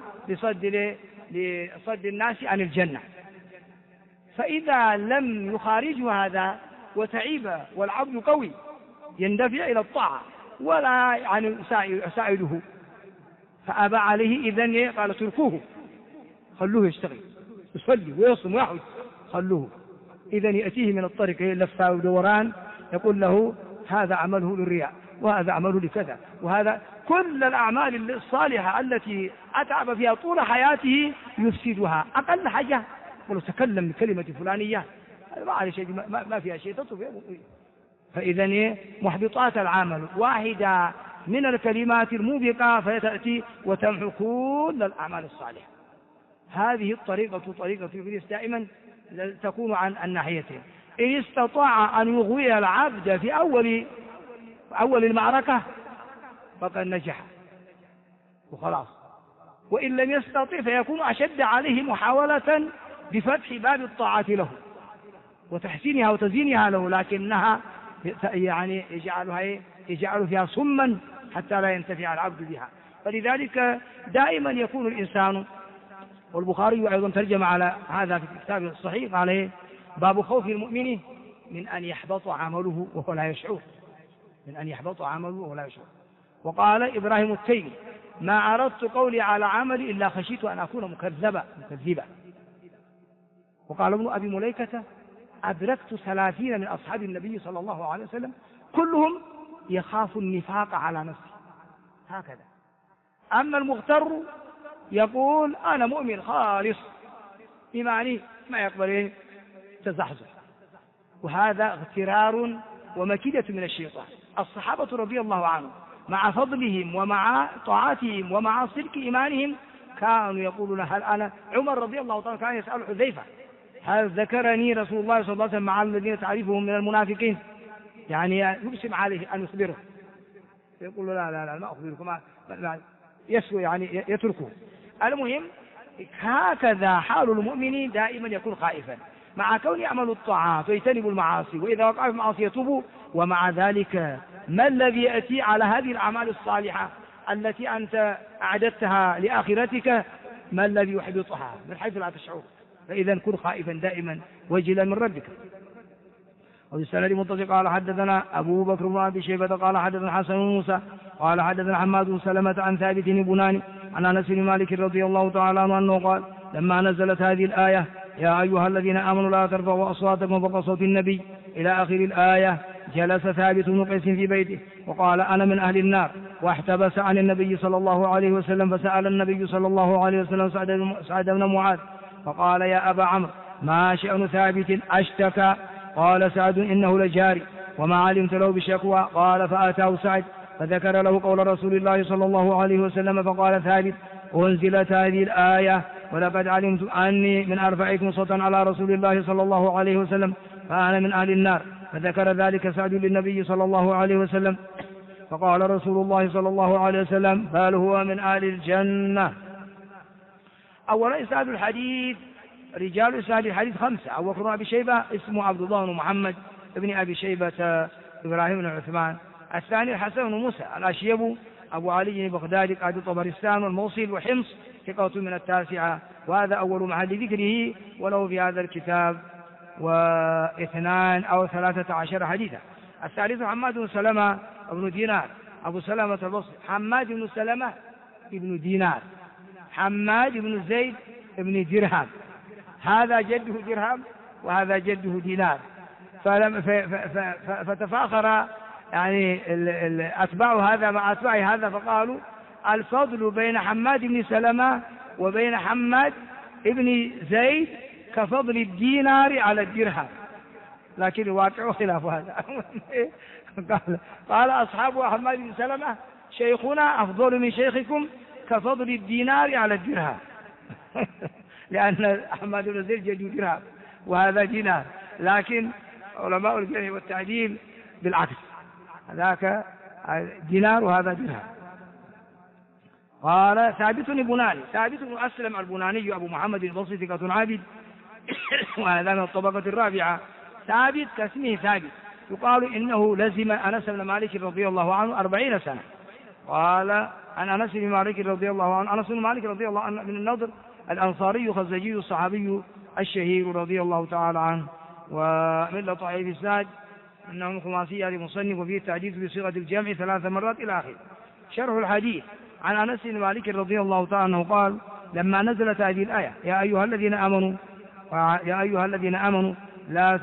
لصد الناس عن الجنة. فإذا لم يخارجه هذا وتعيب والعبد قوي يندفع إلى الطاعة ولا يعني يساعده فأبى عليه، إذن قال اتركوه، خلوه يشتغل يصلي ويصوم ويحج، خلوه. إذن يأتيه من الطريق لفة ودوران يقول له هذا عمله للرياء وهذا عمله لكذا، وهذا كل الأعمال الصالحة التي أتعب فيها طول حياته يفسدها. أقل حاجة ولو تكلم بكلمة فلانية ما فيها شيء تطلب. فإذن محبطات العمل واحدة من الكلمات الموبقة فتأتي وتمحو كل الأعمال الصالحة. هذه الطريقة طريقة إبليس دائما تكون عن الناحيتين. إن استطاع أن يغوي العبد في أول المعركة فقد نجح وخلاص، وإن لم يستطع فيكون أشد عليه محاولة بفتح باب الطاعة له وتحسينها وتزيينها له، لكنها يعني يجعل فيها صما حتى لا ينتفع العبد بها. فلذلك دائما يكون الإنسان، والبخاري أيضا ترجم على هذا في كتابه الصحيح عليه باب خوف المؤمن من أن يحبط عمله وهو لا يشعر، من أن يحبط عمله وهو لا يشعر. وقال إبراهيم التيمي ما عرضت قولي على عملي إلا خشيت أن أكون مكذبا. وقال ابن أبي مليكة أدركت 30 من أصحاب النبي صلى الله عليه وسلم كلهم يخاف النفاق على نفسه هكذا. أما المغتر يقول أنا مؤمن خالص إيماني ما يقبل تزحزح، وهذا اغترار ومكيدة من الشيطان. الصحابة رضي الله عنهم مع فضلهم ومع طاعتهم ومع صدق إيمانهم كانوا يقولون هل أنا عمر رضي الله عنه كان يسأل حذيفة هل ذكرني رسول الله صلى الله عليه وسلم مع الذين تعرفهم من المنافقين، يعني يقسم عليه أن يخبره، يقول لا ما أخبركم، يسوي يعني يتركه. المهم هكذا حال المؤمن دائما يكون خائفا مع كون يعمل الطاعات ويجتنب المعاصي، وإذا وقع في المعاصي يتوب. ومع ذلك ما الذي يأتي على هذه الأعمال الصالحة التي أنت أعددتها لآخرتك، ما الذي يحبطها من حيث لا تشعر؟ فإذا كن خائفا دائما وجلا من ربك. وبالسند متصل قال حدثنا أبو بكر بن أبي شيبة قال حدثنا حسن بن موسى قال حدثنا حماد بن سلمة عن ثابت بن بناني عن أنس بن مالك رضي الله تعالى عنه أنه قال لما نزلت هذه الآية يا أيها الذين آمنوا لا ترفعوا أصواتكم فوق صوت النبي إلى آخر الآية جلس ثابت بن قيس في بيته وقال أنا من أهل النار، واحتبس عن النبي صلى الله عليه وسلم، فسأل النبي صلى الله عليه وسلم سعد بن معاذ فقال يا أبا عمرو ما شأن ثابت أشتكى؟ قال سعد إنه لجاري وما علمت له بشكوى. قال فأتاه سعد فذكر له قول رسول الله صلى الله عليه وسلم، فقال ثابت أنزلت هذه الآية ولقد علمت أني من أرفعكم صوتا على رسول الله صلى الله عليه وسلم فأنا من أهل النار. فذكر ذلك سعد للنبي صلى الله عليه وسلم، فقال رسول الله صلى الله عليه وسلم بل هو من أهل الجنة. أولا إسناد الحديث، رجال إسناد الحديث 5. أبو بكر بن أبي شيبة اسمه عبد الله بن محمد ابن أبي شيبة إبراهيم بن عثمان. الثاني الحسن بن موسى الأشيب أبو علي البغدادي قاضي طبرستان والموصل وحمص ثقة من 9، وهذا أول محل ذكره، وله في هذا الكتاب 2 أو 13 حديثا. الثالث حماد بن سلمة بن دينار أبو سلمة البصري، حماد بن سلمة بن دينار، حماد بن زيد بن درهم، هذا جده درهم وهذا جده دينار، فتفاخر يعني أتباع هذا مع أتباع هذا، فقالوا الفضل بين حماد بن سلمة وبين حماد بن زيد كفضل الدينار على الدرهم، لكن الواقع خلاف هذا. قال أصحاب حماد بن سلمة شيخنا أفضل من شيخكم كفضل الدينار على الدرهم، لأن حماد بن زيد جد درهم وهذا دينار، لكن علماء الجرح والتعديل بالعكس، ذاك دينار وهذا درهم. قال ثابت البناني، ثابت بن أسلم البناني أبو محمد البصري ثقة عابد وهذا من الطبقة الرابعة. ثابت كاسمه ثابت، يقال إنه لزم أنس بن مالك رضي الله عنه 40 سنة. قال عن أنس بن مالك رضي الله عنه، أنس بن مالك رضي الله عنه من النضر الأنصاري الخزرجي الصحابي الشهير رضي الله تعالى عنه، ومن لطائف الإسناد أنه خماسي لمصنف وفيه التحديث بصيغة الجمع 3 مرات إلى آخره. شرح الحديث عن أنس بن مالك رضي الله تعالى عنه قال لما نزلت هذه الآية يا أيها الذين آمنوا لا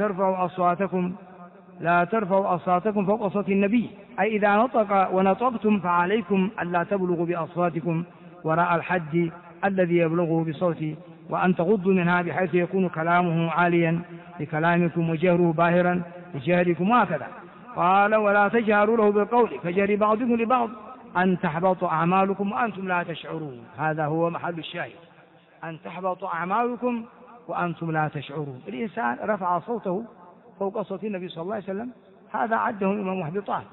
ترفعوا أصواتكم فوق صوت النبي، أي إذا نطق ونطقتم فعليكم ألا تبلغوا بأصواتكم وراء الحد الذي يبلغه بصوته، وأن تغضوا منها بحيث يكون كلامه عاليا لكلامكم وجهره باهرا لجهركم وهكذا. قال ولا تجهروا له بالقول كجهر بعضكم لبعض أن تحبط أعمالكم وأنتم لا تشعرون. هذا هو محل الشاهد، أن تحبط أعمالكم وأنتم لا تشعرون. الإنسان رفع صوته فوق صوت النبي صلى الله عليه وسلم، هذا عده الإمام محبطان.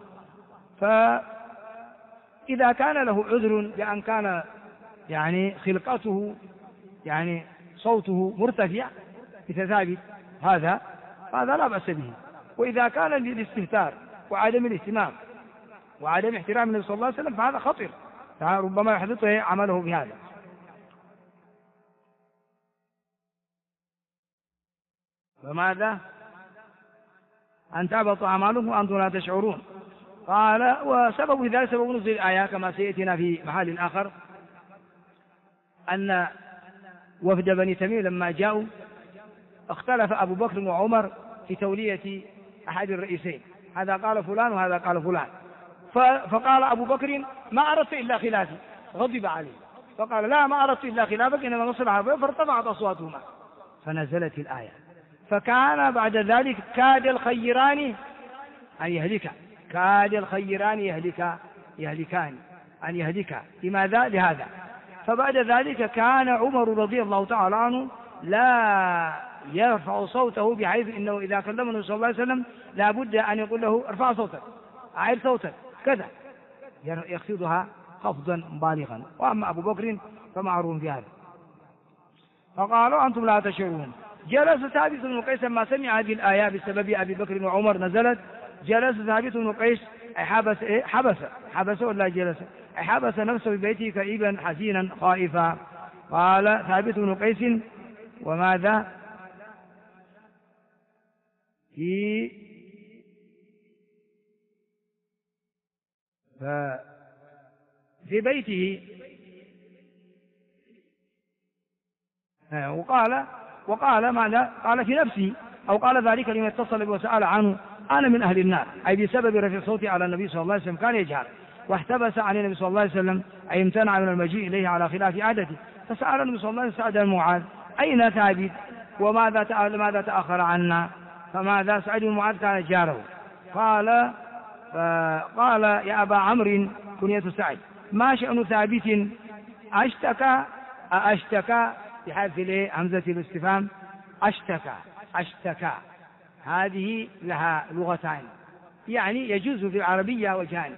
فإذا كان له عذر بأن كان خلقته صوته مرتفع بتثابت هذا لا بأس به. وإذا كان للاستهتار وعدم الاهتمام وعدم احترام النبي صلى الله عليه وسلم فهذا خطر، ربما يحبطه عمله بهذا. فماذا؟ أن تحبط أعمالكم وأنتم لا تشعرون. قال وسبب ذلك سبب نزول الآية كما سيأتينا في محل آخر، أن وفد بني تميم لما جاءوا اختلف أبو بكر وعمر في تولية أحد الرئيسين، هذا قال فلان وهذا قال فلان، فقال أبو بكر ما أردت إلا خلافي، غضب عليه فقال لا ما أردت إلا خلافك إنما نصر عربي، فارتفعت أصواتهما فنزلت الآية. فكان بعد ذلك كاد الخيران أن يهلكا لماذا؟ لهذا. فبعد ذلك كان عمر رضي الله تعالى عنه لا يرفع صوته بحيث إنه إذا كلمه صلى الله عليه وسلم لا بد أن يقول له ارفع صوتك أعيد صوتك كذا، يخفضها خفضا بالغا. وأما أبو بكر فمعروف في هذا. فقالوا أنتم لا تشعرون. جلس ثابت بن قيس لما سمع هذه الآية بسبب أبي بكر وعمر نزلت، جلس ثابت بن قيس حبس ولا جلس حبس نفسه في بيته كئيبا حزينا خائفا. قال ثابت بن قيس وماذا في بيته، وقال ماذا؟ قال في نفسي، أو قال ذلك لما اتصل به وسأل عنه أنا من أهل النار، أي بسبب رفع صوتي على النبي صلى الله عليه وسلم كان يجهر، واحتبس عن النبي صلى الله عليه وسلم أي امتنع من المجيء إليه على خلاف عادته. فسأل النبي صلى الله عليه وسلم سعد بن معاذ أين ثابت وماذا تأخر عنا؟ فماذا؟ سعد بن معاذ كان جاره. قال يا أبا عمرو كنية سعد ما شأن ثابت أشتكى بحذف همزة الاستفهام، أشتكى هذه لها لغتان، يجوز في العربية وجهان،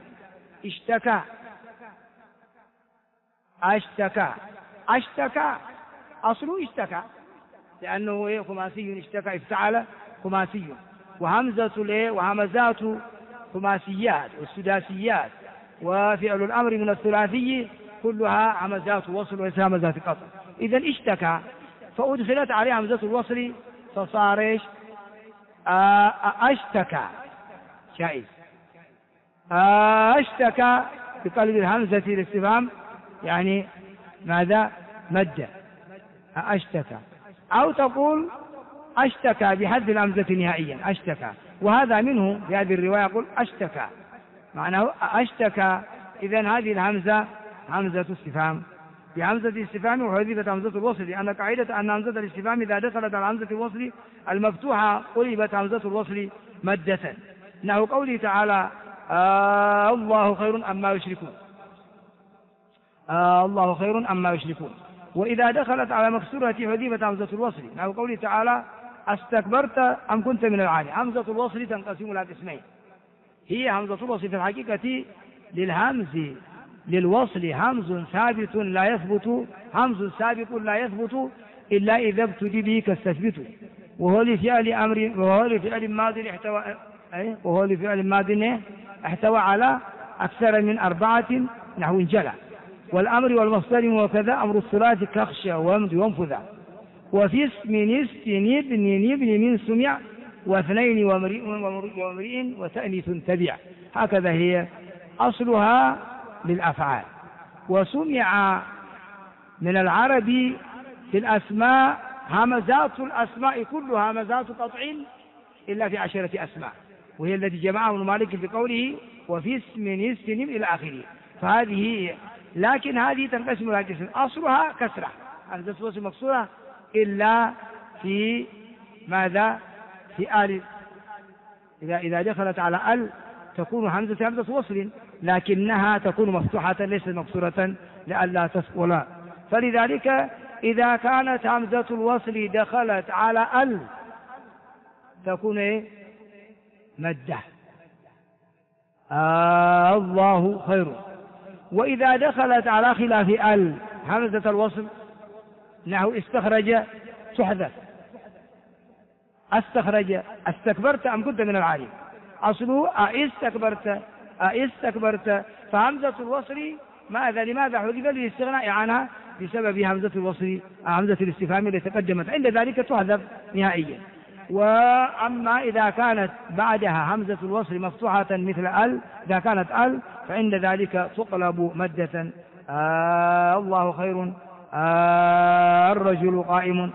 أشتكى أصله اشتكى لأنه خماسي، اشتكى افتعل خماسي، وهمزات خماسيات والسداسيات، وفعل الأمر من الثلاثي كلها همزات وصل وليس همزات قطع. إذن اشتكى فأدخلت عليه همزة الوصل فصار أشتكى جائز. أشتكى بقلب الهمزة الاستفهام ماذا؟ مد أشتكى، أو تقول أشتكى بحذف الهمزة نهائيا أشتكى، وهذا منه في هذه الرواية يقول أشتكى معناه أشتكى. إذن هذه الهمزة همزة استفهام بهمزة الاستفهام وحذفت همزة الوصل، لأن قاعدة أن همزة الاستفهام إذا دخلت على همزة الوصل المفتوحة قلبت همزة الوصل مدة، إنه قوله تعالى الله خير أما يشركون، الله خير أما يشركون. وإذا دخلت على مكسورة حذفت همزة الوصل، إنه قوله تعالى أستكبرت أم كنت من العالي. همزة الوصل تنقسم إلى قسمين، هي همزة الوصل في الحقيقة للوصل همز ثابت لا يثبت، همز ثابت لا يثبت إلا إذا ابتدي به كالتثبيت، وهو لفعل أمر، وهو لفعل ماض احتوى على أكثر من 4 نحو جلى، والأمر والمصدر وكذا أمر الثلاث كخشى وامض وانفذ، وفي اسم نبن من سمع، واثنين وامرئ وتأنيث تبع. هكذا هي أصلها للأفعال. وسمع من العرب في الأسماء همزات الأسماء كلها همزات قطع إلا في 10 أسماء، وهي التي جمعها ابن مالك في قوله وفي اسم إلى آخره. فهذه لكن هذه تنقسم إلى قسم، أصلها كسرة همزة الوصل مكسورة إلا في ماذا؟ في آل، إذا دخلت على ال تكون همزة وصل، لكنها تكون مفتوحة ليست مكسورة لئلا تثقل. فلذلك إذا كانت همزة الوصل دخلت على ال تكون مدة، الله خير. وإذا دخلت على خلاف ال همزة الوصل نحو استخرج تحذف، استخرج استكبرت أم كنت من العالي، أصله أستكبرت. فهمزة الوصل لماذا حذف؟ للاستغناء عنها بسبب همزة الوصل، همزة الاستفهام التي تقدمت، عند ذلك تحذف نهائيا. وأما إذا كانت بعدها همزة الوصل مفتوحة مثل ال، إذا كانت ال فعند ذلك تقلب مدة، الله خير، الرجل قائم.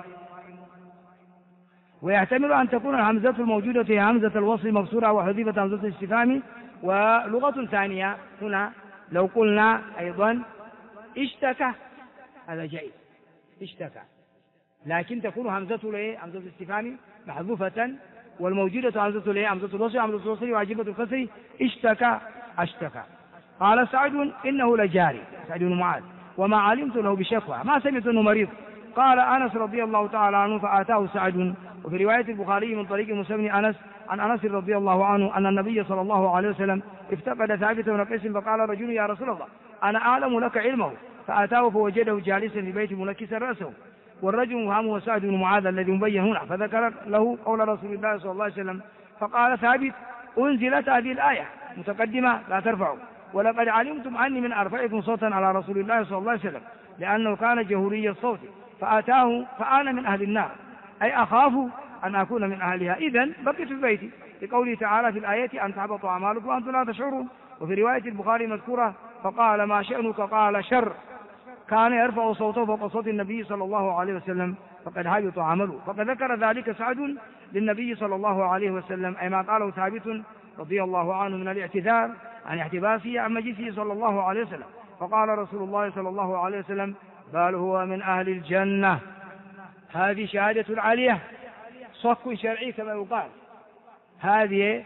ويحتمل أن تكون الهمزة الموجودة هي همزة الوصل مكسورة وحذفت همزة الاستفهام. ولغة ثانية هنا لو قلنا أيضا اشتكى، هذا جائز، اشتكى، لكن تكون همزة الاستفهام محذوفة، والموجودة همزة الوصل واجبة الكسر، اشتكى. قال سعد إنه لجاري، سعد بن معاذ، وما علمت له بشكوى، ما سمعت أنه مريض. قال أنس رضي الله تعالى عنه فآتاه سعد. وفي رواية البخاري من طريق موسى بن أنس عن أنس رضي الله عنه أن النبي صلى الله عليه وسلم افتقد ثابت بن قيس فقال رجل يا رسول الله أنا أعلم لك علمه، فأتاه فوجده جالسا في بيت منكسا رأسه، والرجل مهامه سعد بن معاذ الذي مبين هنا، فذكر له قول رسول الله صلى الله عليه وسلم، فقال ثابت أنزلت هذه الآية متقدمة لا ترفعوا، ولقد علمتم أني من أرفعكم صوتا على رسول الله صلى الله عليه وسلم، لأنه كان جهوري الصوت، فأتاه فأنا من أهل النار، أي أخاف أن أكون من أهلها، إذن بقيت في بيتي، لقوله تعالى في الآية أن تحبط أعمالكم وأنتم لا تشعرون. وفي رواية البخاري مذكورة فقال ما شأنك؟ قال شر، كان يرفع صوته فوق صوت النبي صلى الله عليه وسلم فقد هبط عمله. فقد ذكر ذلك سعد للنبي صلى الله عليه وسلم، أي ما قاله ثابت رضي الله عنه من الاعتذار عن احتباسه عن مجلسه صلى الله عليه وسلم. فقال رسول الله صلى الله عليه وسلم بل هو من أهل الجنة. هذه شهادة عالية، صك شرعي كما يقال، هذه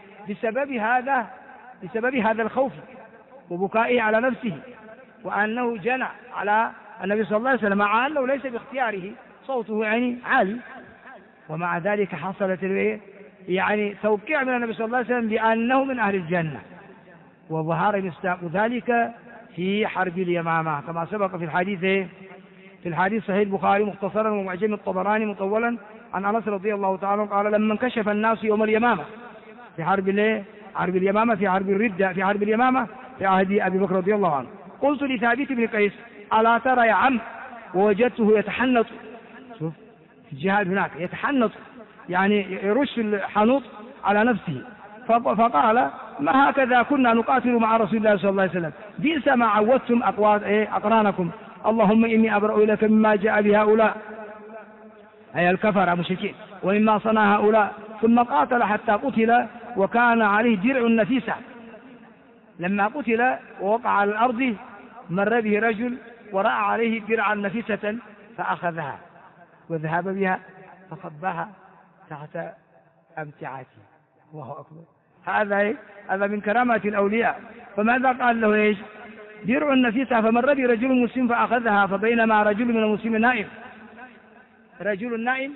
بسبب هذا الخوف وبكائه على نفسه، وأنه جنى على النبي صلى الله عليه وسلم مع أنه ليس باختياره، صوته عالي، ومع ذلك حصلت توقيع من النبي صلى الله عليه وسلم بأنه من أهل الجنة، وظهر مصداق ذلك في حرب اليمامة كما سبق في الحديث صحيح البخاري مختصرا ومعجم الطبراني مطولا عن أنس رضي الله تعالى قال لما انكشف الناس يوم اليمامة في حرب اليمامة في حرب الردة في حرب اليمامة في عهد أبي بكر رضي الله عنه، قلت لثابت بن قيس ألا ترى يا عم، ووجدته يتحنط، شوف الجهاد هناك يتحنط يرش الحنوط على نفسه، فقال ما هكذا كنا نقاتل مع رسول الله صلى الله عليه وسلم، بئس ما عودتم أقرانكم، اللهم إني أبرأ إليك مما جاء بهؤلاء، أي الكفر مشركين، ومما صنع هؤلاء. ثم قاتل حتى قتل وكان عليه درع نفيسة، لما قتل ووقع على الأرض مر به رجل ورأى عليه درعا نفيسة فأخذها وذهب بها فصبها تحت أمتعته. الله أكبر، هذا من كرامات الأولياء. فماذا قال له؟ درع نفيسة، فمر به رجل مسلم فأخذها، فبينما رجل من المسلمين نائم، رجل نائم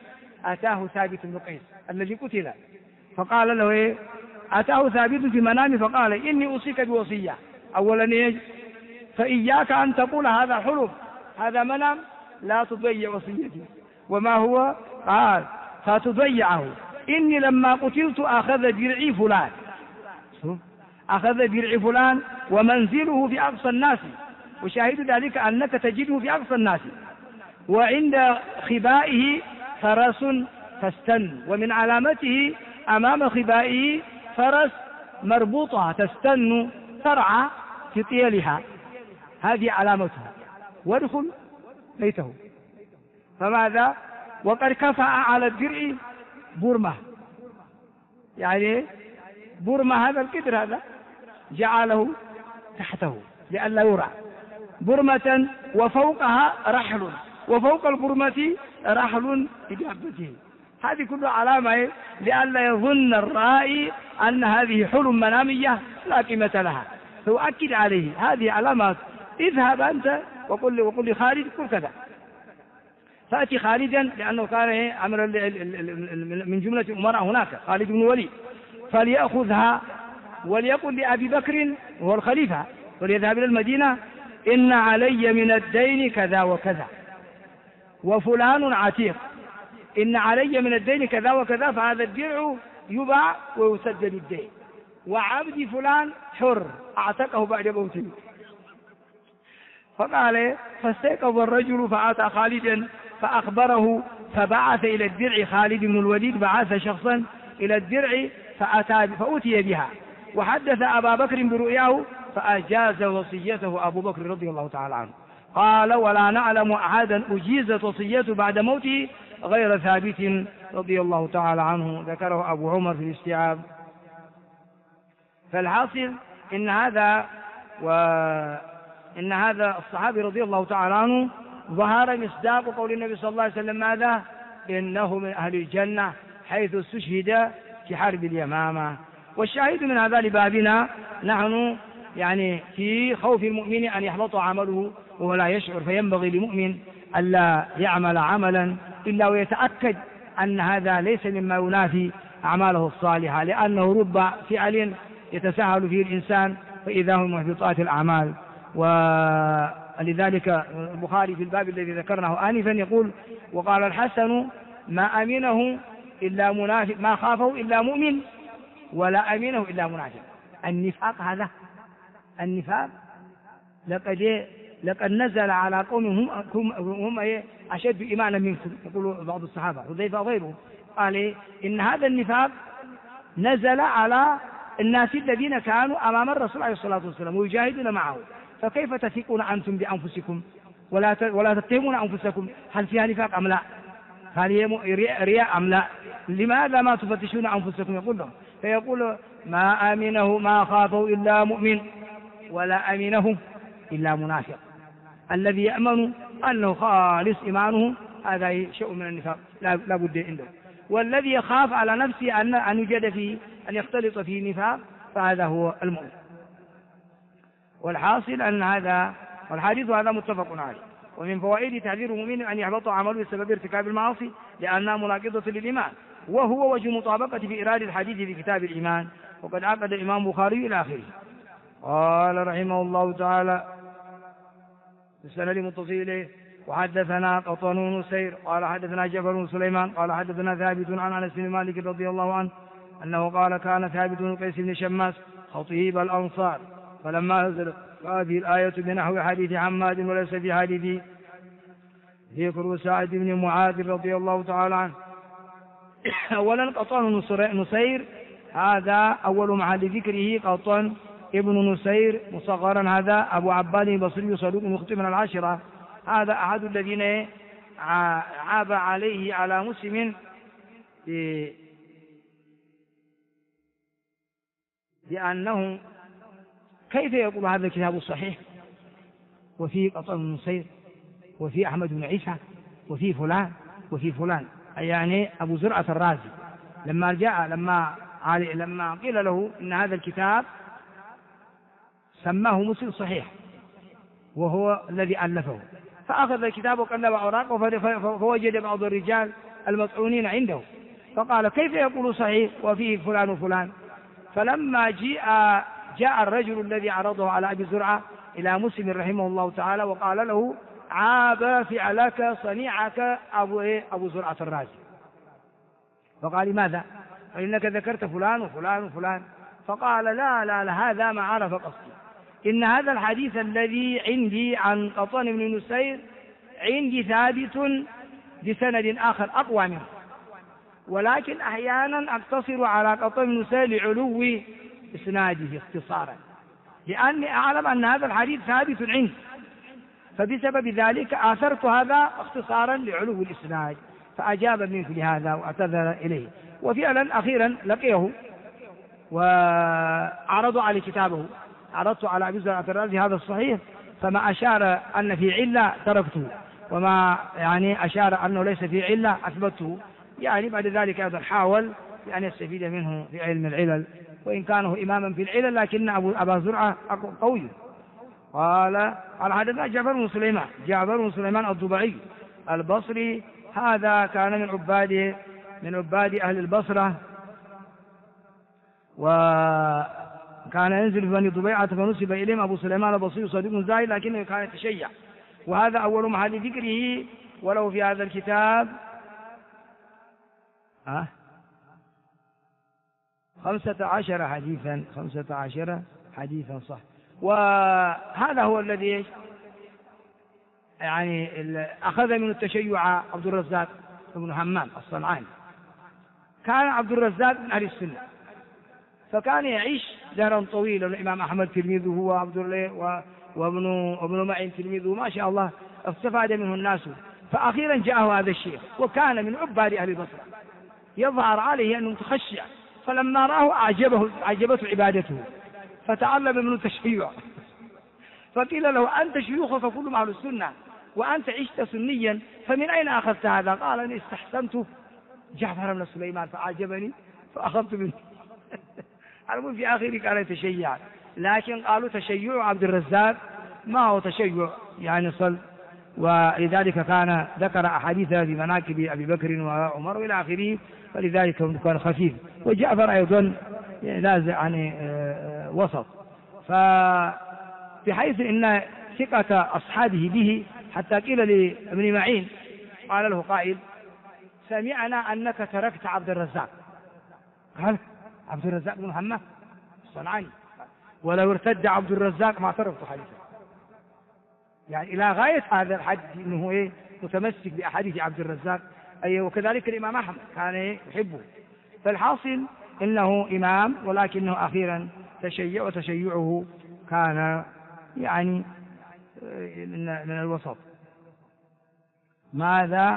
أتاه ثابت بن قيس الذي قتل، فقال له إيه؟ أتاه ثابت في منامه فقال إني أوصيك بوصية، أولا إيه؟ فإياك أن تقول هذا حلم، هذا منام، لا تضيع وصيتي. وما هو؟ قال فتضيعه، إني لما قتلت أخذ درعي فلان، أخذ درعي فلان ومنزله في أقصى الناس، وشاهد ذلك أنك تجده في أقصى الناس، وعند خبائه فرس تستن، ومن علامته أمام خبائه فرس مربوطة تستن ترعى في طيلها، هذه علامتها، وادخل بيته. فماذا؟ وقد كفأ على الدرع برمة، يعني برمة هذا القدر هذا جعله تحته لئلا يرى، برمة وفوقها رحل، وفوق البرمة رحل بدابته. هذه كلها علامة لئلا يظن الرائي أن هذه حلم منامية لا قيمة لها، فأؤكد عليه هذه علامات. اذهب أنت وقل لخالد قل كذا، فأتي خالدا لأنه كان أمر من جملة أمراء هناك خالد بن الوليد، فليأخذها وليقل لأبي بكر وهو الخليفة وليذهب إلى المدينة إن علي من الدين كذا وكذا، وفلان عتيق، إن علي من الدين كذا وكذا، فهذا الدرع يباع ويسدد الدين، وعبد فلان حر أعتقه بعد موته. فقال فاستيقظ الرجل فأتى خالدا فأخبره، فبعث إلى الدرع خالد بن الوليد، بعث شخصا إلى الدرع فأتي بها، وحدث أبا بكر برؤياه فأجاز وصيته أبو بكر رضي الله تعالى عنه. قال ولا نعلم أحدا أجيزت وصيته بعد موته غير ثابت رضي الله تعالى عنه، ذكره أبو عمر في الاستيعاب. فالحاصل إن هذا الصحابي رضي الله تعالى عنه ظهر مصداق قول النبي صلى الله عليه وسلم ماذا؟ إنه من أهل الجنة حيث استشهد في حرب اليمامة. والشاهد من هذا لبابنا نحن يعني في خوف المؤمن أن يحبط عمله وهو لا يشعر، فينبغي للمؤمن ألا يعمل عملا إلا ويتأكد أن هذا ليس مما ينافي أعماله الصالحة، لأنه رب فعل يتساهل فيه الإنسان فإذا هم محبطات الأعمال. ولذلك البخاري في الباب الذي ذكرناه آنفا يقول وقال الحسن ما أمنه إلا منافق، ما خافه إلا مؤمن ولا أمنه إلا منافق. النفاق هذا النفاق لقد نزل على قوم هم أشد إيمانا منكم، يقول بعض الصحابة حذيفة وغيره، قال إن هذا النفاق نزل على الناس الذين كانوا أمام الرسول عليه الصلاة والسلام ويجاهدون معه، فكيف تثقون أنتم بأنفسكم ولا تتهمون أنفسكم هل فيها نفاق أم لا، هل هي رياء أم لا، لماذا ما تفتشون أنفسكم؟ يقول لهم فيقول ما أمنه ما خافه إلا مؤمن ولا أمنه إلا منافق. الذي يأمن أنه خالص إيمانه هذا شيء من النفاق لا بد عنده، والذي يخاف على نفسه أن يوجد فيه أن يختلط فيه نفاق فهذا هو المؤمن. والحاصل أن هذا والحديث هذا متفق عليه. ومن فوائد تحذير المؤمن أن يحبط عمله بسبب ارتكاب المعاصي لأنها مناقضة للإيمان، وهو وجه مطابقة في إيراد الحديث في كتاب الإيمان، وقد عقد الإمام البخاري إلى آخره. قال رحمه الله تعالى بالسند المتصل إليه وحدثنا قطن بن نسير قال حدثنا جعفر بن سليمان قال حدثنا ثابت عن أنس بن مالك رضي الله عنه أنه قال كان ثابت بن قيس بن شماس خطيب الأنصار، فلما نزلت هذه الآية بنحو حديث عماد وليس في حديث ذكر سعد بن معاذ رضي الله تعالى عنه. أولا قطن نسير هذا أول محل ذكره قطن ابن نسير مصغرا، هذا أبو عباد البصري صدوق مخطئ من العاشرة، هذا أحد الذين عاب عليه على مسلم لأنه كيف يقول هذا الكتاب الصحيح وفي قطن بن نسير وفي أحمد بن عيسى وفي فلان وفي فلان، يعني أبو زرعة الرازي لما قيل له إن هذا الكتاب سماه مسلم صحيح وهو الذي ألفه، فأخذ الكتاب وقلب أوراقه فوجد بعض الرجال المطعونين عنده، فقال كيف يقول صحيح وفيه فلان وفلان؟ فلما جاء الرجل الذي عرضه على أبي زرعة إلى مسلم رحمه الله تعالى وقال له عاب فعلك صنيعك أبو زرعة الرازي، فقال لماذا؟ فإنك ذكرت فلان وفلان وفلان. فقال لا لا لا، هذا ما عرف قصدي، إن هذا الحديث الذي عندي عن قطان بن نسير عندي ثابت بسند آخر أقوى منه، ولكن أحيانا أقتصر على قطان بن نسير لعلو إسناده اختصارا، لأني أعلم أن هذا الحديث ثابت عندي، فبسبب ذلك آثرت هذا اختصارا لعلو الإسناد. فأجاب منه لهذا واعتذر إليه، وفعلا أخيرا لقيه وعرضوا على كتابه، عرضت على أبي زرعة الرازي هذا الصحيح، فما أشار أن في علة تركته، وما يعني أشار أنه ليس في علة أثبته. يعني بعد ذلك أيضا حاول أن يستفيد منه في علم العلل، وإن كانه إماما في العلل لكن أبا زرعة قوي. قال حدثنا جعفر بن سليمان الضبعي البصري، هذا كان من عباد أهل البصرة، وكان ينزل في بني ضبيعة فنسب إليهم أبو سليمان البصري صديق زاهد لكنه كان يتشيع، وهذا أول محل ذكره، ولو في هذا الكتاب 15 حديثا صح. وهذا هو الذي يعني أخذ من التشيع عبد الرزاق بن همام الصنعاني. كان عبد الرزاق من أهل السنة، فكان يعيش دهرا طويلا، الإمام أحمد تلميذه وعبد الله وابن معين تلميذه، ما شاء الله استفاد منه الناس. فأخيرا جاءه هذا الشيخ وكان من عباد أهل البصرة، يظهر عليه أنه متخشع، فلما رآه أعجبته عبادته فتعلم منه التشيع. فقيل له أنت شيوخك كلهم أهل السنة وأنت عشت سنيا، فمن أين أخذت هذا؟ قال أني استحسنت جعفر بن سليمان فأعجبني فأخذت منه. المهم في آخره كان يتشيع، لكن قالوا تشيع عبد الرزاق ما هو تشيع يعني صل، ولذلك كان ذكر أحاديث في مناكب أبي بكر وعمر وإلى آخره، فلذلك كان خفيف. وجعفر أيضا نازع يعني وسط، بحيث إن ثقة أصحابه به حتى قيل لابن معين، قال له قائل سمعنا أنك تركت عبد الرزاق، قال عبد الرزاق بن محمد الصنعاني، ولو ارتد عبد الرزاق ما تركت حديثه، يعني إلى غاية هذا الحد أنه متمسك بأحاديث عبد الرزاق. وكذلك الإمام أحمد كان يحبه. فالحاصل إنه إمام، ولكنه أخيرا تشيع، وتشيعه كان يعني من الوسط. ماذا؟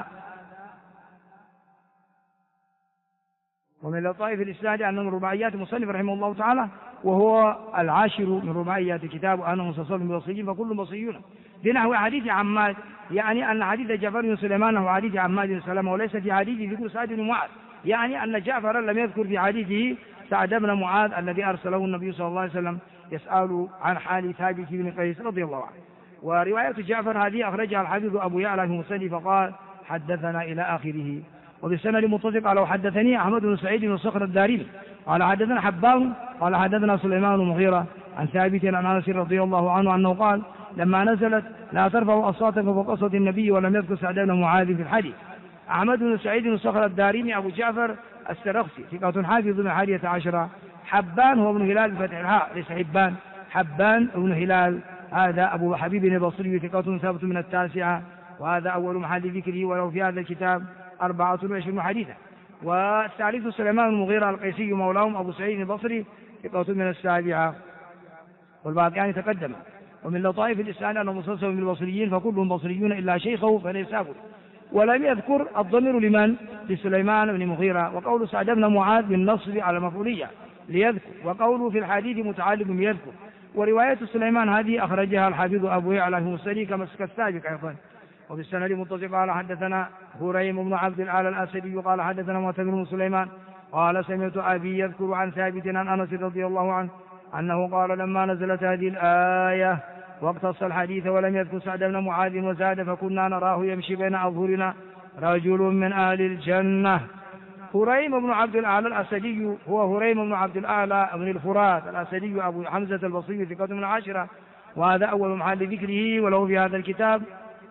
ومن لطائف الإسناد أنه من رباعيات المصنف رحمه الله تعالى، وهو العاشر من رباعيات كتاب أنه مستصل من بصريين فكل بصريون بنحو حديث عماد، يعني أن حديث جعفر بن سليمان هو حديث عماد بن سلمة، وليس في حديث ذكر سعد بن معاذ، يعني أن جعفر لم يذكر في حديثه سعد بن معاذ الذي أرسله النبي صلى الله عليه وسلم يسأل عن حال ثابت بن قيس رضي الله عنه. ورواية جعفر هذه أخرجها الحافظ أبو يعلى في مسنده فقال حدثنا إلى آخره. وبالسند متصل قال وحدثني أحمد بن سعيد بن صخر الدارمي قال حدثنا حبان قال حدثنا سليمان بن مغيرة عن ثابت عن أنس رضي الله عنه أنه قال لما نزلت لا ترفعوا أصواتكم فوق صوت النبي، ولم يذكر سعد بن معاذ في الحديث. أحمد بن سعيد بن صخر الدارمي أبو جعفر السرخسي ثقة حافظ من 11. حبان هو ابن هلال بفتح الحاء ليس حبان، حبان ابن هلال هذا أبو حبيب البصري ثقة ثابت من 9، وهذا أول محل ذكره، ولو في هذا الكتاب 24 حديثا. والثالث سليمان المغيرة القيسي مولاهم أبو سعيد البصري ثقة من 7، والباقيان تقدم. ومن لطائف الإسلام أنه مسلسل من البصريين فكلهم بصريون إلا شيخه فليس أبو. ولم يذكر الضمير لمن؟ لسليمان بن مغيرة. وقول سعد بن معاذ بالنصب على مفعولية ليذكر، وقوله في الحديث متعلق بيذكر. ورواية سليمان هذه أخرجها الحافظ أبو يعلى في مسنده كما السابق أيضا. وبالسند متصل قال حدثنا هريم بن عبد الأعلى الأسدي قال حدثنا معتمر بن سليمان قال سمعت أبي يذكر عن ثابت عن أنس رضي الله عنه أنه قال لما نزلت هذه الآية واقتص الحديث ولم يذكر سعد بن معاذ وزاد فكنا نراه يمشي بين أظهرنا رجل من أهل الجنة. هريم بن عبد الأعلى الأسدي هو هريم بن عبد الأعلى بن الفرات الأسدي أبو حمزة البصري ثقة من العاشرة، وهذا أول محل ذكره، وله في هذا الكتاب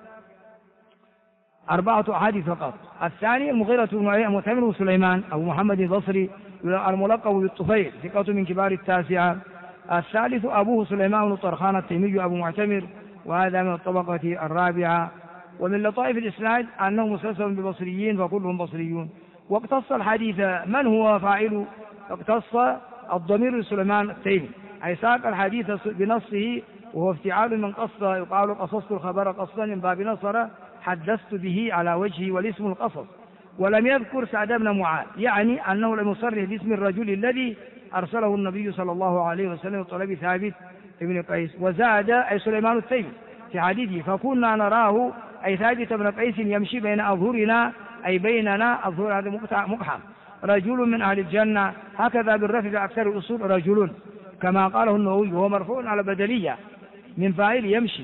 4 أحاديث فقط. الثاني المغيرة بن معتمر سليمان أبو محمد البصري الملقب بالطفيل ثقة من كبار التاسعة. الثالث أبوه سليمان بن طرخان التيمي أبو معتمر، وهذا من الطبقة الرابعة. ومن لطائف الإسناد أنه مسلسل ببصريين فكلهم بصريون. واقتص الحديث من هو فاعل، اقتص الضمير لسليمان التيمي، أي ساق الحديث بنصه، وهو افتعال من قص، يقال قصصت الخبر قصا من باب نصر، حدثت به على وجهه، والاسم القصص. ولم يذكر سعد بن معاذ، يعني أنه لم يصرح باسم الرجل الذي أرسله النبي صلى الله عليه وسلم طلب ثابت بن قيس. وزاد أي سليمان التيمي في حديثه فكنا نراه أي ثابت بن قيس يمشي بين أظهرنا، أي بيننا، الظهر هذا مقحم، رجل من أهل الجنة. هكذا بالرفع في أكثر الأصول رجل، كما قاله النووي، وهو مرفوع على بدلية من فاعل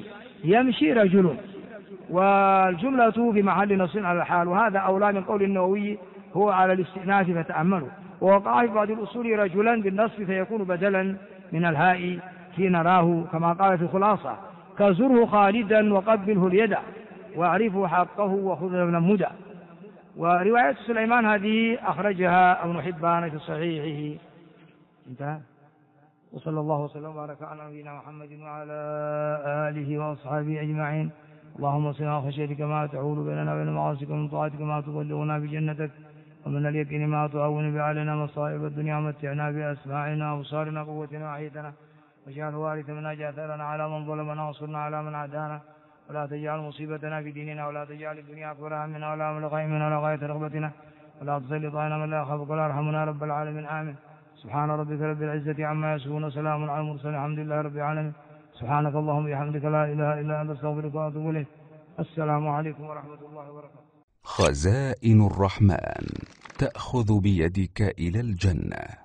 يمشي رجل، والجملة في محل نصب على الحال، وهذا أولى من قول النووي هو على الاستئناف فتأملوا. ووقع في بعض الأصول رجلا بالنصب فيكون بدلا من الهاء في نراه، كما قال في الخلاصة: كزره خالدا وقبله اليد واعرفه حقه وخذ من المدى. ورواية سليمان هذه أخرجها ابن حبان في صحيحه. انتهى. وصلى الله وسلم وبارك على نبينا محمد وعلى آله وأصحابه أجمعين. اللهم صل على خشيتك ما تحول بيننا وبين معاصيك، ومن طاعتك ما تبلغنا بجنتك، ومن اليقين ما تعون به علينا مصائب الدنيا، ومتعنا بأسماعنا وأبصارنا قوتنا وحيتنا، واجعل وارث منا جاثرنا على من ظلمنا، وانصرنا على من عادانا، ولا تجعل مصيبتنا في ديننا، ولا تجعل الدنيا أكبر همنا ولا مبلغ علمنا ولا غاية رغبتنا، ولا تسلط علينا من لا يخافك ولا يرحمنا رب العالمين. آمين. سبحان ربك رب العزة عما يصفون، وسلام على المرسلين، الحمد لله رب العالمين. سبحانك اللهم وبحمدك لا إله إلا أنت أستغفرك وأتوب إليك. السلام عليكم ورحمة الله وبركاته. خزائن الرحمن تأخذ بيدك إلى الجنة.